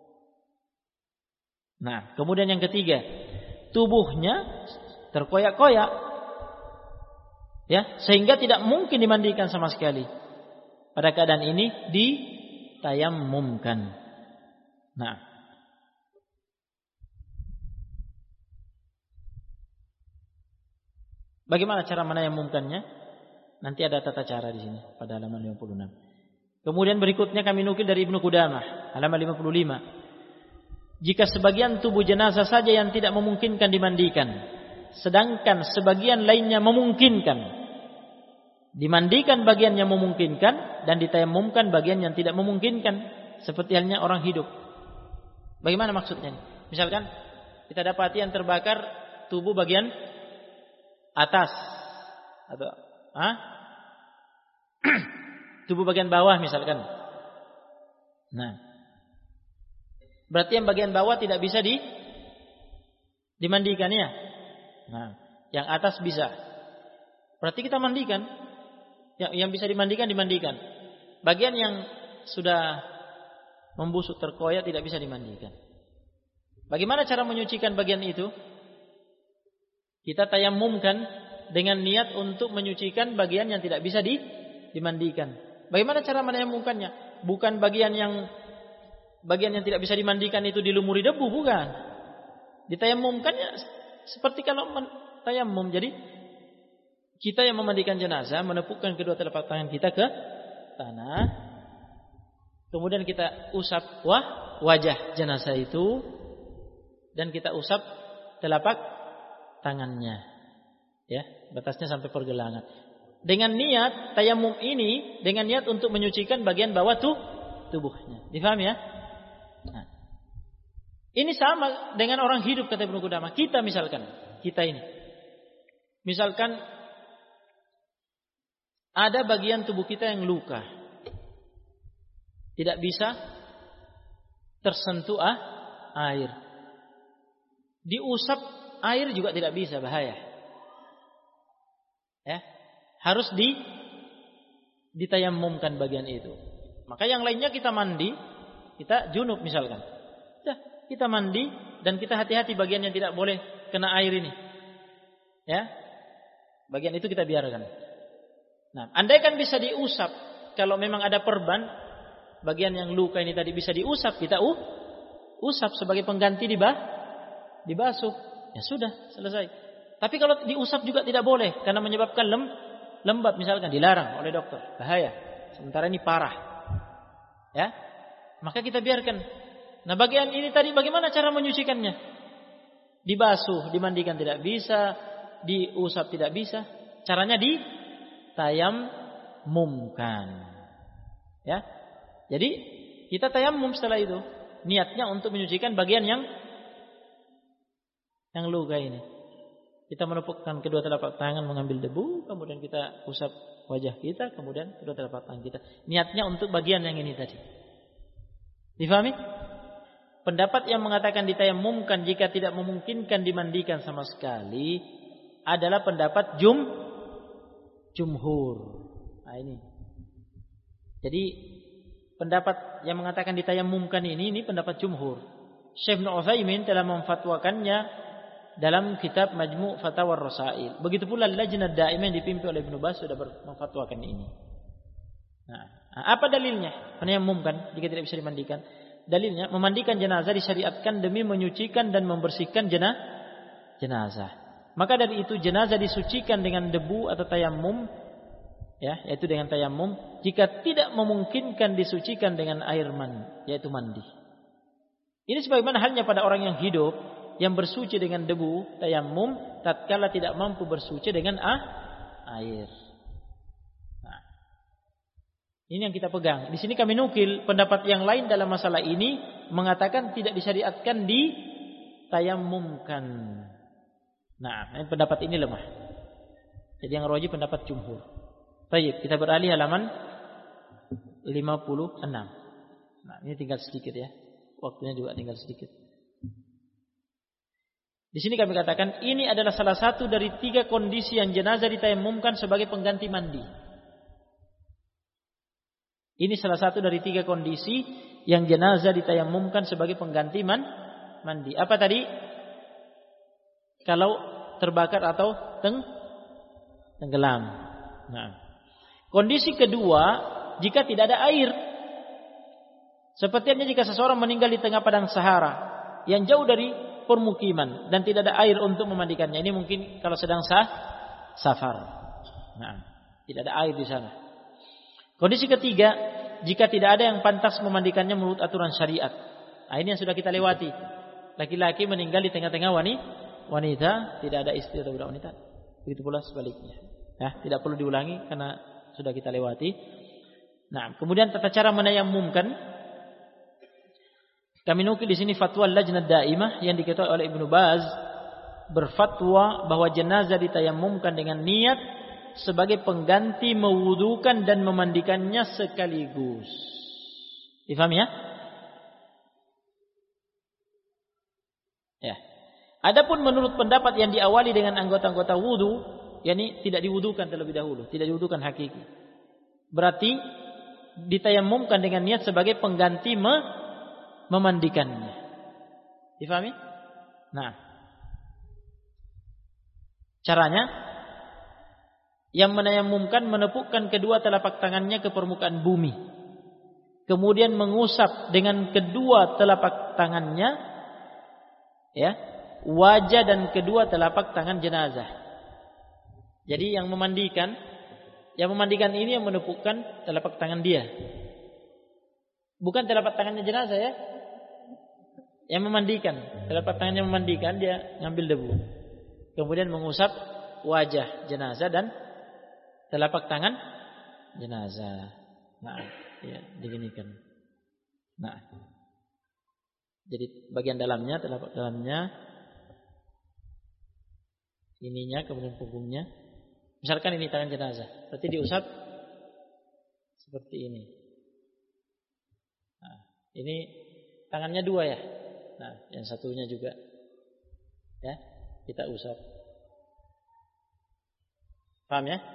Nah, kemudian yang ketiga, tubuhnya terkoyak-koyak, ya, sehingga tidak mungkin dimandikan sama sekali. Pada keadaan ini ditayamumkan. Nah, bagaimana cara menayamumkannya? Nanti ada tata cara di sini pada halaman lima puluh enam. Kemudian berikutnya kami nukil dari Ibnu Qudamah, halaman lima puluh lima. Jika sebagian tubuh jenazah saja yang tidak memungkinkan dimandikan, sedangkan sebagian lainnya memungkinkan, dimandikan bagian yang memungkinkan dan ditayamumkan bagian yang tidak memungkinkan, seperti halnya orang hidup. Bagaimana maksudnya? Misalkan kita dapati yang terbakar tubuh bagian atas atau ah? tubuh bagian bawah misalkan. Nah, berarti yang bagian bawah tidak bisa di Dimandikan ya. Nah, yang atas bisa. Berarti kita mandikan. Yang, yang bisa dimandikan dimandikan. Bagian yang sudah membusuk terkoyak tidak bisa dimandikan. Bagaimana cara menyucikan bagian itu? Kita tayamumkan dengan niat untuk menyucikan bagian yang tidak bisa di, dimandikan. Bagaimana cara menayamumkannya? Bukan bagian yang bagian yang tidak bisa dimandikan itu dilumuri debu, bukan. Ditayamumkannya seperti kalau tayamum. Jadi kita yang memandikan jenazah menepukkan kedua telapak tangan kita ke tanah. Kemudian kita usap wah, wajah jenazah itu. Dan kita usap telapak tangannya. Ya, batasnya sampai pergelangan. Dengan niat tayamum ini, dengan niat untuk menyucikan bagian bawah tuh tubuhnya. Difahami ya? Nah, ini sama dengan orang hidup kata Ibnu Qudamah. Kita misalkan, kita ini. Misalkan ada bagian tubuh kita yang luka. Tidak bisa tersentuh ah, air. Diusap air juga tidak bisa, bahaya. Ya, harus di ditayamumkan bagian itu. Maka yang lainnya kita mandi, kita junub misalkan. Dah, kita mandi dan kita hati-hati bagian yang tidak boleh kena air ini. Ya. Bagian itu kita biarkan. Nah, andaikan bisa diusap, kalau memang ada perban, bagian yang luka ini tadi bisa diusap, kita uh, usap sebagai pengganti di bah dibasuh, ya sudah selesai. Tapi kalau diusap juga tidak boleh karena menyebabkan lem, lembab misalkan, dilarang oleh dokter, bahaya. Sementara ini parah, ya. Maka kita biarkan. Nah bagian ini tadi bagaimana cara menyucikannya? Dibasuh, dimandikan tidak bisa, diusap tidak bisa. Caranya ditayamumkan, ya. Jadi kita tayamum setelah itu, niatnya untuk menyucikan bagian yang yang luka ini. Kita menepukkan kedua telapak tangan mengambil debu, kemudian kita usap wajah kita, kemudian kedua telapak tangan kita. Niatnya untuk bagian yang ini tadi. Difahami? Pendapat yang mengatakan ditayamumkan jika tidak memungkinkan dimandikan sama sekali adalah pendapat jum jumhur. Nah ini. Jadi pendapat yang mengatakan ditayamumkan ini ini pendapat jumhur. Syekh Ibnu Utsaimin telah memfatwakannya dalam kitab Majmu' Fatawa Rasail. Begitu pula Lajnah Daimah yang dipimpin oleh Ibnu Baz sudah memfatwakan ini. Nah, apa dalilnya? Menayamumkan jika tidak bisa dimandikan. Dalilnya memandikan jenazah disyariatkan demi menyucikan dan membersihkan jenazah. Maka dari itu jenazah disucikan dengan debu atau tayamum, ya, yaitu dengan tayamum. Jika tidak memungkinkan disucikan dengan air mandi, yaitu mandi. Ini sebagaimana halnya pada orang yang hidup yang bersuci dengan debu, tayamum, tatkala tidak mampu bersuci dengan ah, air. Nah, ini yang kita pegang. Di sini kami nukil pendapat yang lain dalam masalah ini mengatakan tidak disyariatkan di tayamumkan. Nah, pendapat ini lemah. Jadi yang rajih pendapat jumhur. Baik, kita beralih halaman lima puluh enam. Nah, ini tinggal sedikit ya. Waktunya juga tinggal sedikit. Di sini kami katakan ini adalah salah satu dari tiga kondisi yang jenazah ditayamumkan sebagai pengganti mandi. Ini salah satu dari tiga kondisi yang jenazah ditayamumkan sebagai pengganti man, mandi. Apa tadi? Kalau terbakar atau teng, tenggelam. Nah, kondisi kedua jika tidak ada air. Sepertinya jika seseorang meninggal di tengah padang Sahara yang jauh dari permukiman dan tidak ada air untuk memandikannya. Ini mungkin kalau sedang sah, safar. Nah, tidak ada air di sana. Kondisi ketiga, jika tidak ada yang pantas memandikannya menurut aturan syariat. Nah, ini yang sudah kita lewati. Laki-laki meninggal di tengah-tengah wanita, tidak ada istri atau budak wanita. Begitu pula sebaliknya. Ya, tidak perlu diulangi karena sudah kita lewati. Nah, kemudian tata cara menayamumkan. Kami nukil di sini fatwa Lajnah Daimah yang diketuai oleh Ibnu Baz berfatwa bahwa jenazah ditayamumkan dengan niat sebagai pengganti mewudukan dan memandikannya sekaligus. Difahami ya? Ya. Adapun menurut pendapat yang diawali dengan anggota-anggota wudu, yakni tidak diwudukan terlebih dahulu, tidak diwudukan hakiki. Berarti ditayamumkan dengan niat sebagai pengganti me memandikannya. Difahami? Nah, caranya yang menayamumkan menepukkan kedua telapak tangannya ke permukaan bumi, kemudian mengusap dengan kedua telapak tangannya, ya, wajah dan kedua telapak tangan jenazah. Jadi yang memandikan, yang memandikan ini yang menepukkan telapak tangan dia, bukan telapak tangannya jenazah ya. Yang memandikan, telapak tangannya memandikan, dia ngambil debu, kemudian mengusap wajah jenazah dan telapak tangan jenazah. Nah, ya, diginikan. Nah, jadi bagian dalamnya, telapak dalamnya, ininya, kemudian punggungnya. Misalkan ini tangan jenazah, berarti diusap seperti ini. Nah, ini tangannya dua ya. Nah, yang satunya juga, ya, kita usap. Paham ya?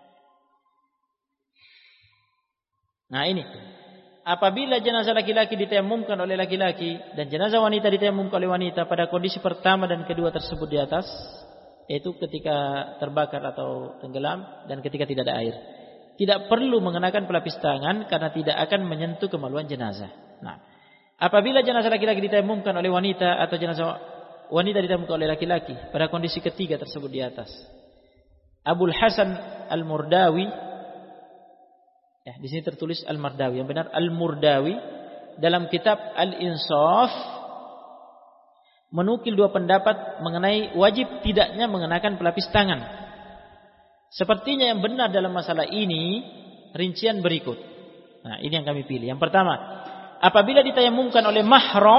Nah ini, apabila jenazah laki-laki ditayamumkan oleh laki-laki dan jenazah wanita ditayamumkan oleh wanita pada kondisi pertama dan kedua tersebut di atas, yaitu ketika terbakar atau tenggelam dan ketika tidak ada air, tidak perlu mengenakan pelapis tangan karena tidak akan menyentuh kemaluan jenazah. Nah, apabila jenazah laki-laki ditayamumkan oleh wanita atau jenazah wanita ditayamumkan oleh laki-laki pada kondisi ketiga tersebut di atas, Abul Hasan Al-Murdawi, ya, di sini tertulis Al-Mardawi, yang benar Al-Murdawi, dalam kitab Al-Insaf menukil dua pendapat mengenai wajib tidaknya mengenakan pelapis tangan. Sepertinya yang benar dalam masalah ini rincian berikut. Nah, ini yang kami pilih. Yang pertama, apabila ditayamumkan oleh mahram,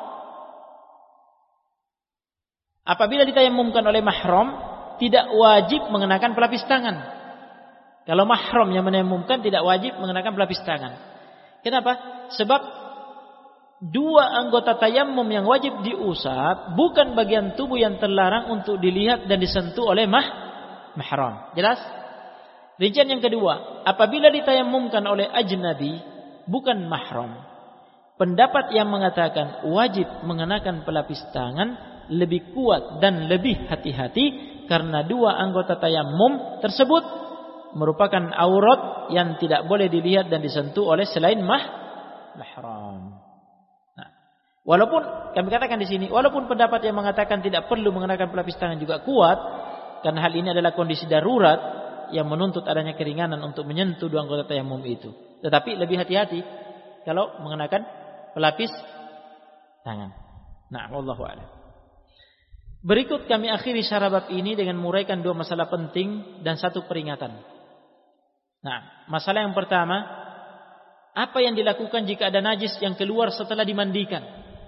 apabila ditayamumkan oleh mahram, tidak wajib mengenakan pelapis tangan. Kalau mahram yang menayamumkan tidak wajib mengenakan pelapis tangan. Kenapa? Sebab dua anggota tayammum yang wajib diusap bukan bagian tubuh yang terlarang untuk dilihat dan disentuh oleh mah mahram. Jelas? Rincian yang kedua, apabila ditayammumkan oleh ajnabi bukan mahram, pendapat yang mengatakan wajib mengenakan pelapis tangan lebih kuat dan lebih hati-hati karena dua anggota tayammum tersebut merupakan aurat yang tidak boleh dilihat dan disentuh oleh selain mah mahram. Nah, walaupun kami katakan di sini, walaupun pendapat yang mengatakan tidak perlu mengenakan pelapis tangan juga kuat, karena hal ini adalah kondisi darurat yang menuntut adanya keringanan untuk menyentuh dua anggota tayammum itu. Tetapi lebih hati-hati kalau mengenakan pelapis tangan. Nah, wallahu a'lam. Berikut kami akhiri syarah bab ini dengan menguraikan dua masalah penting dan satu peringatan. Nah, masalah yang pertama, apa yang dilakukan jika ada najis yang keluar setelah dimandikan?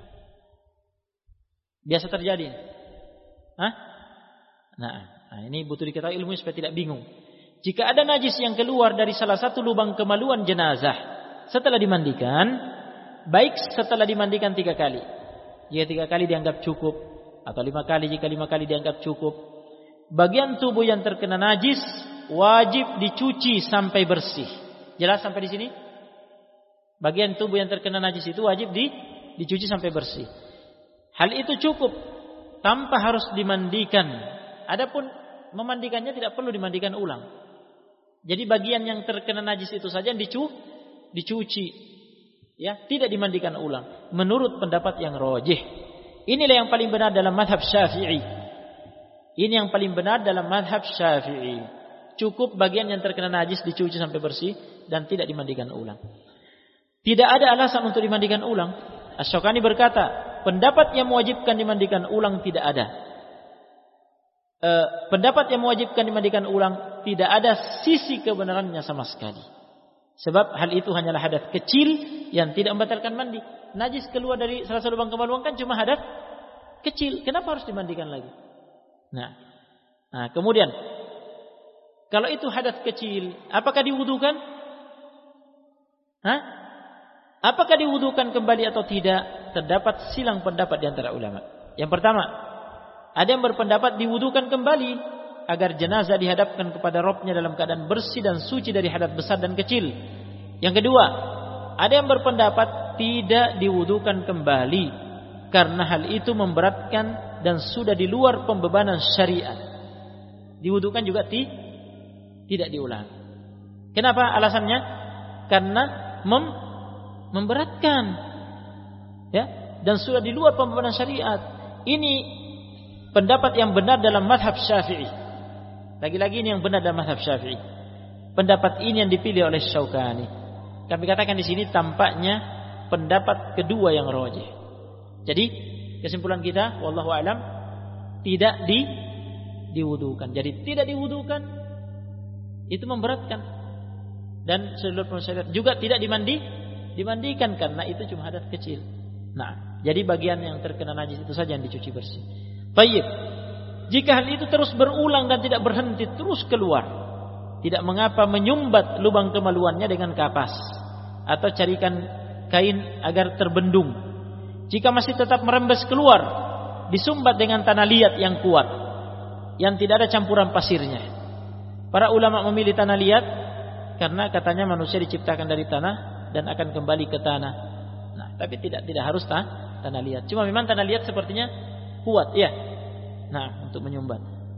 Biasa terjadi. Hah? Nah, nah ini butuh diketahui ilmu supaya tidak bingung. Jika ada najis yang keluar dari salah satu lubang kemaluan jenazah setelah dimandikan, baik setelah dimandikan tiga kali, jika tiga kali dianggap cukup, atau lima kali jika lima kali dianggap cukup, bagian tubuh yang terkena najis wajib dicuci sampai bersih. Jelas sampai di sini? Bagian tubuh yang terkena najis itu wajib di, dicuci sampai bersih. Hal itu cukup tanpa harus dimandikan. Adapun memandikannya tidak perlu dimandikan ulang. Jadi bagian yang terkena najis itu saja dicu, dicuci, ya, tidak dimandikan ulang. Menurut pendapat yang rajih. Inilah yang paling benar dalam mazhab Syafi'i. Ini yang paling benar dalam mazhab Syafi'i. Cukup bagian yang terkena najis dicuci sampai bersih dan tidak dimandikan ulang. Tidak ada alasan untuk dimandikan ulang. Asy-Syaukani berkata, pendapat yang mewajibkan dimandikan ulang tidak ada. E, pendapat yang mewajibkan dimandikan ulang tidak ada sisi kebenarannya sama sekali. Sebab hal itu hanyalah hadas kecil yang tidak membatalkan mandi. Najis keluar dari salah satu lubang kemaluan kan cuma hadas kecil. Kenapa harus dimandikan lagi? Nah, nah kemudian kalau itu hadas kecil, apakah diwudukan? Hah? Apakah diwudukan kembali atau tidak? Terdapat silang pendapat di antara ulama. Yang pertama, Ada yang berpendapat diwudukan kembali agar jenazah dihadapkan kepada Rabbnya dalam keadaan bersih dan suci dari hadas besar dan kecil. Yang kedua, ada yang berpendapat tidak diwudukan kembali karena hal itu memberatkan dan sudah di luar pembebanan syariat. Diwudukan juga ti, tidak diulang. Kenapa alasannya? Karena mem, memberatkan, ya, dan sudah di luar pembebanan syariat. Ini pendapat yang benar dalam mazhab Syafi'i. Lagi-lagi ini yang benar dalam mazhab Syafi'i. Pendapat ini yang dipilih oleh Syaukani. Kami katakan di sini tampaknya pendapat kedua yang rajih. Jadi kesimpulan kita, wallahu a'lam, tidak di diwudukan. Jadi tidak diwudukan itu memberatkan, dan seluruh proses juga tidak dimandi dimandikan karena itu cuma hadas kecil. Nah, jadi bagian yang terkena najis itu saja yang dicuci bersih. Baik. Jika hal itu terus berulang dan tidak berhenti, terus keluar, tidak mengapa menyumbat lubang kemaluannya dengan kapas atau carikan kain agar terbendung. Jika masih tetap merembes keluar, disumbat dengan tanah liat yang kuat, yang tidak ada campuran pasirnya. Para ulama memilih tanah liat karena katanya manusia diciptakan dari tanah dan akan kembali ke tanah. Nah, tapi tidak tidak harus ta, tanah liat. Cuma memang tanah liat sepertinya kuat, ya. Nah, untuk menyumbat.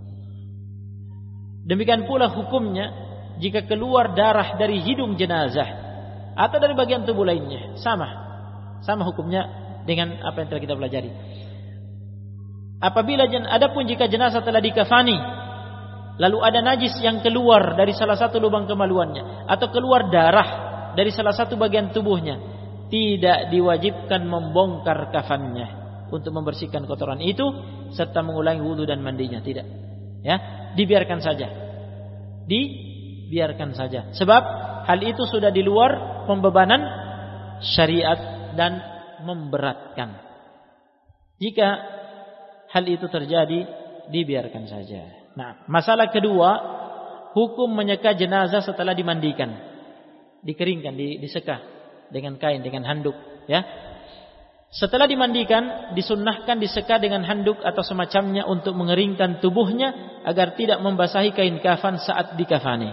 Demikian pula hukumnya jika keluar darah dari hidung jenazah atau dari bagian tubuh lainnya, sama. Sama hukumnya dengan apa yang telah kita pelajari. Apabila adapun jika jenazah telah dikafani, lalu ada najis yang keluar dari salah satu lubang kemaluannya atau keluar darah dari salah satu bagian tubuhnya, tidak diwajibkan membongkar kafannya untuk membersihkan kotoran itu serta mengulangi wudu dan mandinya, tidak. Ya, dibiarkan saja. Dibiarkan saja. Sebab hal itu sudah di luar pembebanan syariat dan memberatkan. Jika hal itu terjadi, dibiarkan saja. Nah, masalah kedua, hukum menyeka jenazah setelah dimandikan, dikeringkan, diseka dengan kain, dengan handuk, ya. Setelah dimandikan, disunnahkan diseka dengan handuk atau semacamnya untuk mengeringkan tubuhnya agar tidak membasahi kain kafan saat dikafani.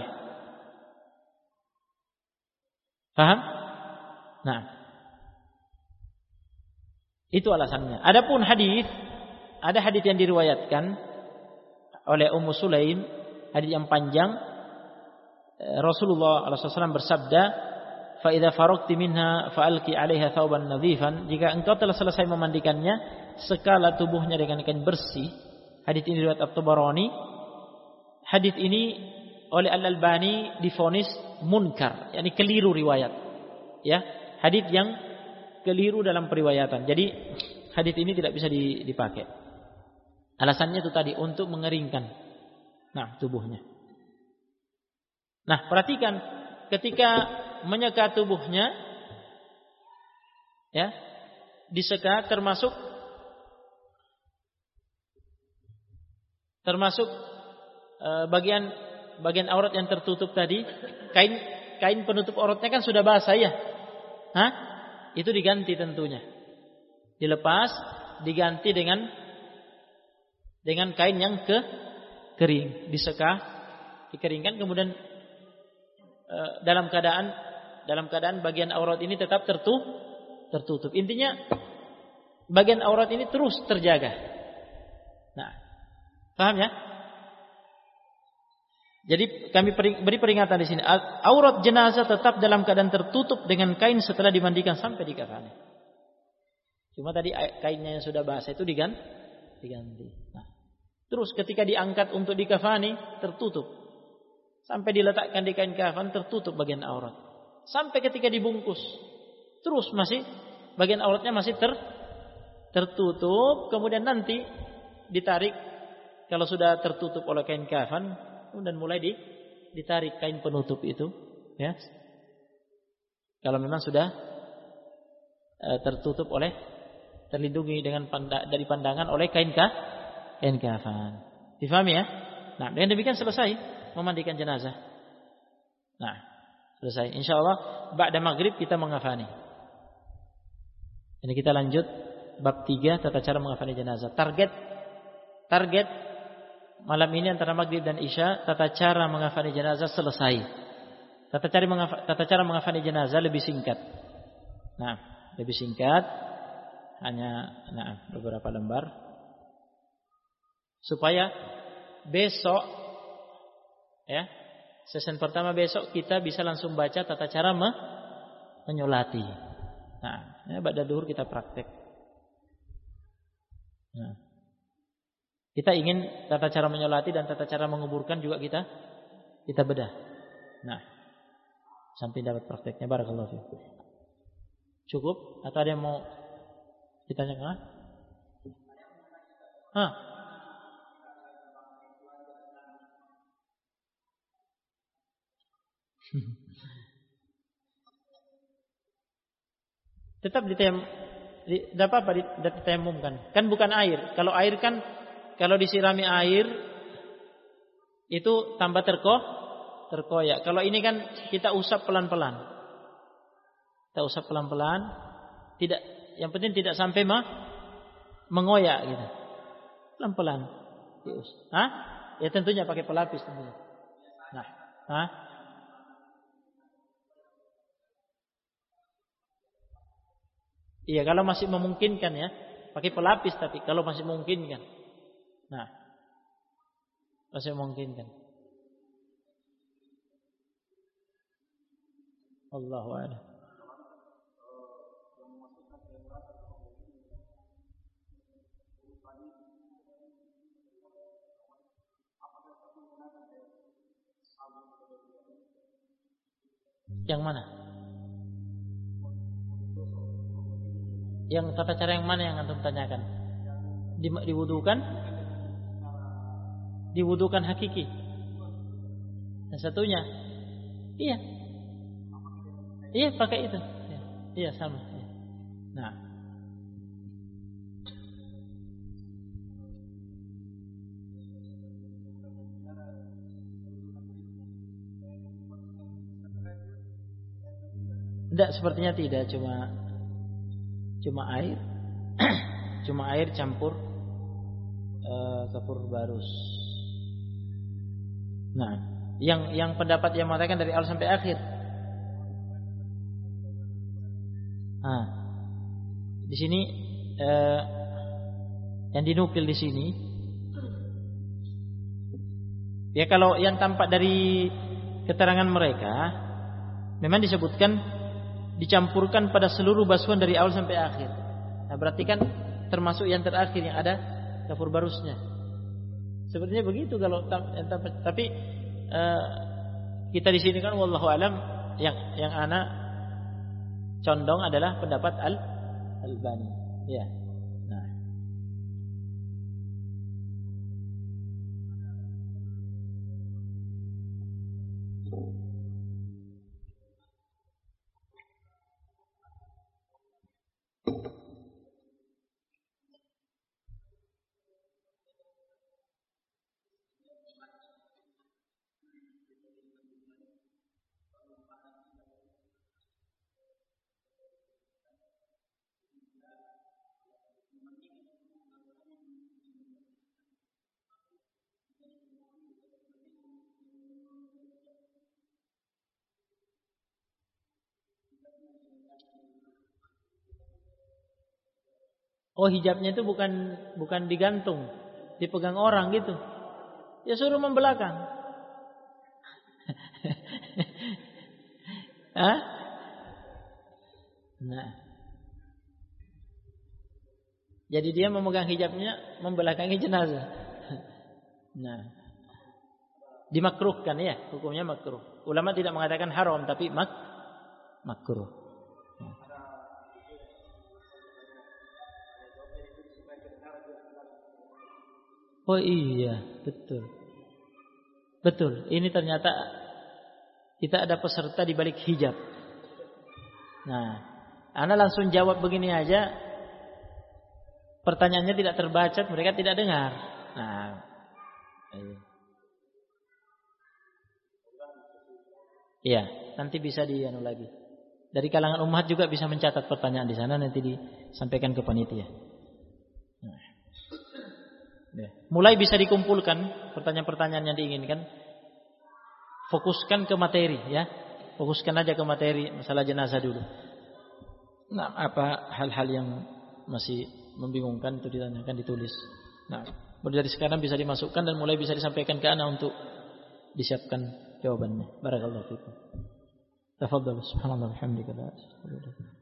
Paham? Nah, itu alasannya. Adapun hadis, ada hadis yang diriwayatkan oleh Ummu Sulaim, hadis yang panjang. Rasulullah shallallahu alaihi wasallam bersabda, "Fa idza faragti minha fa'alqi 'alaiha thawban nadhifan." Jika engkau telah selesai memandikannya, sekalah tubuhnya dengan kain bersih. Hadis ini riwayat At-Tabarani. Hadis ini oleh Al-Albani divonis munkar, yakni keliru riwayat. Ya, hadis yang keliru dalam periwayatan. Jadi hadis ini tidak bisa dipakai. Alasannya itu tadi, untuk mengeringkan nah tubuhnya. Nah, perhatikan ketika menyeka tubuhnya, ya, diseka termasuk termasuk e, bagian bagian aurat yang tertutup tadi, kain kain penutup auratnya kan sudah basah, ya. Hah? Itu diganti tentunya. Dilepas, diganti dengan dengan kain yang ke kering, diseka, dikeringkan, kemudian e, dalam keadaan dalam keadaan bagian aurat ini tetap tertutup, tertutup. Intinya bagian aurat ini terus terjaga. Nah, paham ya? Jadi kami beri peringatan di sini, aurat jenazah tetap dalam keadaan tertutup dengan kain setelah dimandikan sampai dikafani. Cuma tadi kainnya yang sudah basah itu diganti, diganti. Nah, terus ketika diangkat untuk dikafani tertutup, sampai diletakkan di kain kafan tertutup bagian aurat. Sampai ketika dibungkus, terus masih bagian auratnya masih ter, tertutup. Kemudian nanti ditarik, kalau sudah tertutup oleh kain kafan, kemudian mulai di, ditarik kain penutup itu, ya. Kalau memang sudah e, tertutup oleh, terlindungi dengan panda, dari pandangan oleh kain ka, kain kafan. Difahami ya? Nah, dengan demikian selesai memandikan jenazah. Nah, selesai. Insyaallah ba'da maghrib kita mengafani. Ini kita lanjut bab tiga, tata cara mengafani jenazah. Target target malam ini antara maghrib dan isya, tata cara mengafani jenazah selesai. Tata cara mengaf- tata cara mengafani jenazah lebih singkat. Nah, lebih singkat, hanya nah, beberapa lembar, supaya besok, ya, sesi pertama besok kita bisa langsung baca tata cara me- menyolati. Nah, ya, ba'da duhur kita praktek. Nah, kita ingin tata cara menyolati dan tata cara menguburkan juga kita kita bedah. Nah, sampai dapat prakteknya. Barakallahu fiikum. Cukup atau ada yang mau ditanyakan? Hah? Tetap ditem di, tidak apa-apa ditayamumkan. Kan bukan air. Kalau air kan kalau disirami air itu tambah terkoh, terkoyak. Kalau ini kan kita usap pelan-pelan. Kita usap pelan-pelan. Tidak, yang penting tidak sampai mah mengoyak gitu. Pelan-pelan. Dius. Hah? Ya tentunya pakai pelapis tentunya. Nah, hah? Iya, kalau masih memungkinkan ya, pakai pelapis tapi kalau masih memungkinkan. Nah, masih memungkinkan. Allahu a'lam. Yang mana? Yang tata cara yang mana yang antum tanyakan? Di, diwudukan? Diwudukan hakiki. Dan satunya, iya, iya pakai itu. Iya, iya sama. Iya. Nah, tidak, sepertinya tidak, cuma cuma air, cuma air campur uh, kapur barus. Nah, yang yang pendapat yang mengatakan dari awal sampai akhir. Nah, di sini uh, yang dinukil di sini, ya kalau yang tampak dari keterangan mereka, memang disebutkan dicampurkan pada seluruh basuhan dari awal sampai akhir. Nah, berarti kan termasuk yang terakhir yang ada kapur barusnya. Sepertinya begitu kalau tapi uh, kita di sini kan wallahu alam yang yang ana condong adalah pendapat Al Albani. Ya. Nah. Oh, hijabnya itu bukan bukan digantung, dipegang orang gitu. Ya suruh membelakang. Hah? Nah. Jadi dia memegang hijabnya membelakangi jenazah. Nah. Dimakruhkan ya, hukumnya makruh. Ulama tidak mengatakan haram tapi mak makruh. Oh iya, betul. Betul, ini ternyata kita ada peserta di balik hijab. Nah, ana langsung jawab begini aja. Pertanyaannya tidak terbaca, mereka tidak dengar. Nah, iya. Iya, nanti bisa dianu lagi. Dari kalangan umat juga bisa mencatat pertanyaan di sana, nanti disampaikan ke panitia. Nah. Ya. Mulai bisa dikumpulkan pertanyaan-pertanyaan yang diinginkan. Fokuskan ke materi ya. Fokuskan aja ke materi masalah jenazah dulu. Nah, apa hal-hal yang masih membingungkan itu ditanyakan, ditulis. Nah, mulai dari sekarang bisa dimasukkan dan mulai bisa disampaikan ke anak untuk disiapkan jawabannya. Barakallahu fiikum. Tafadhal subhanallah walhamdulillah.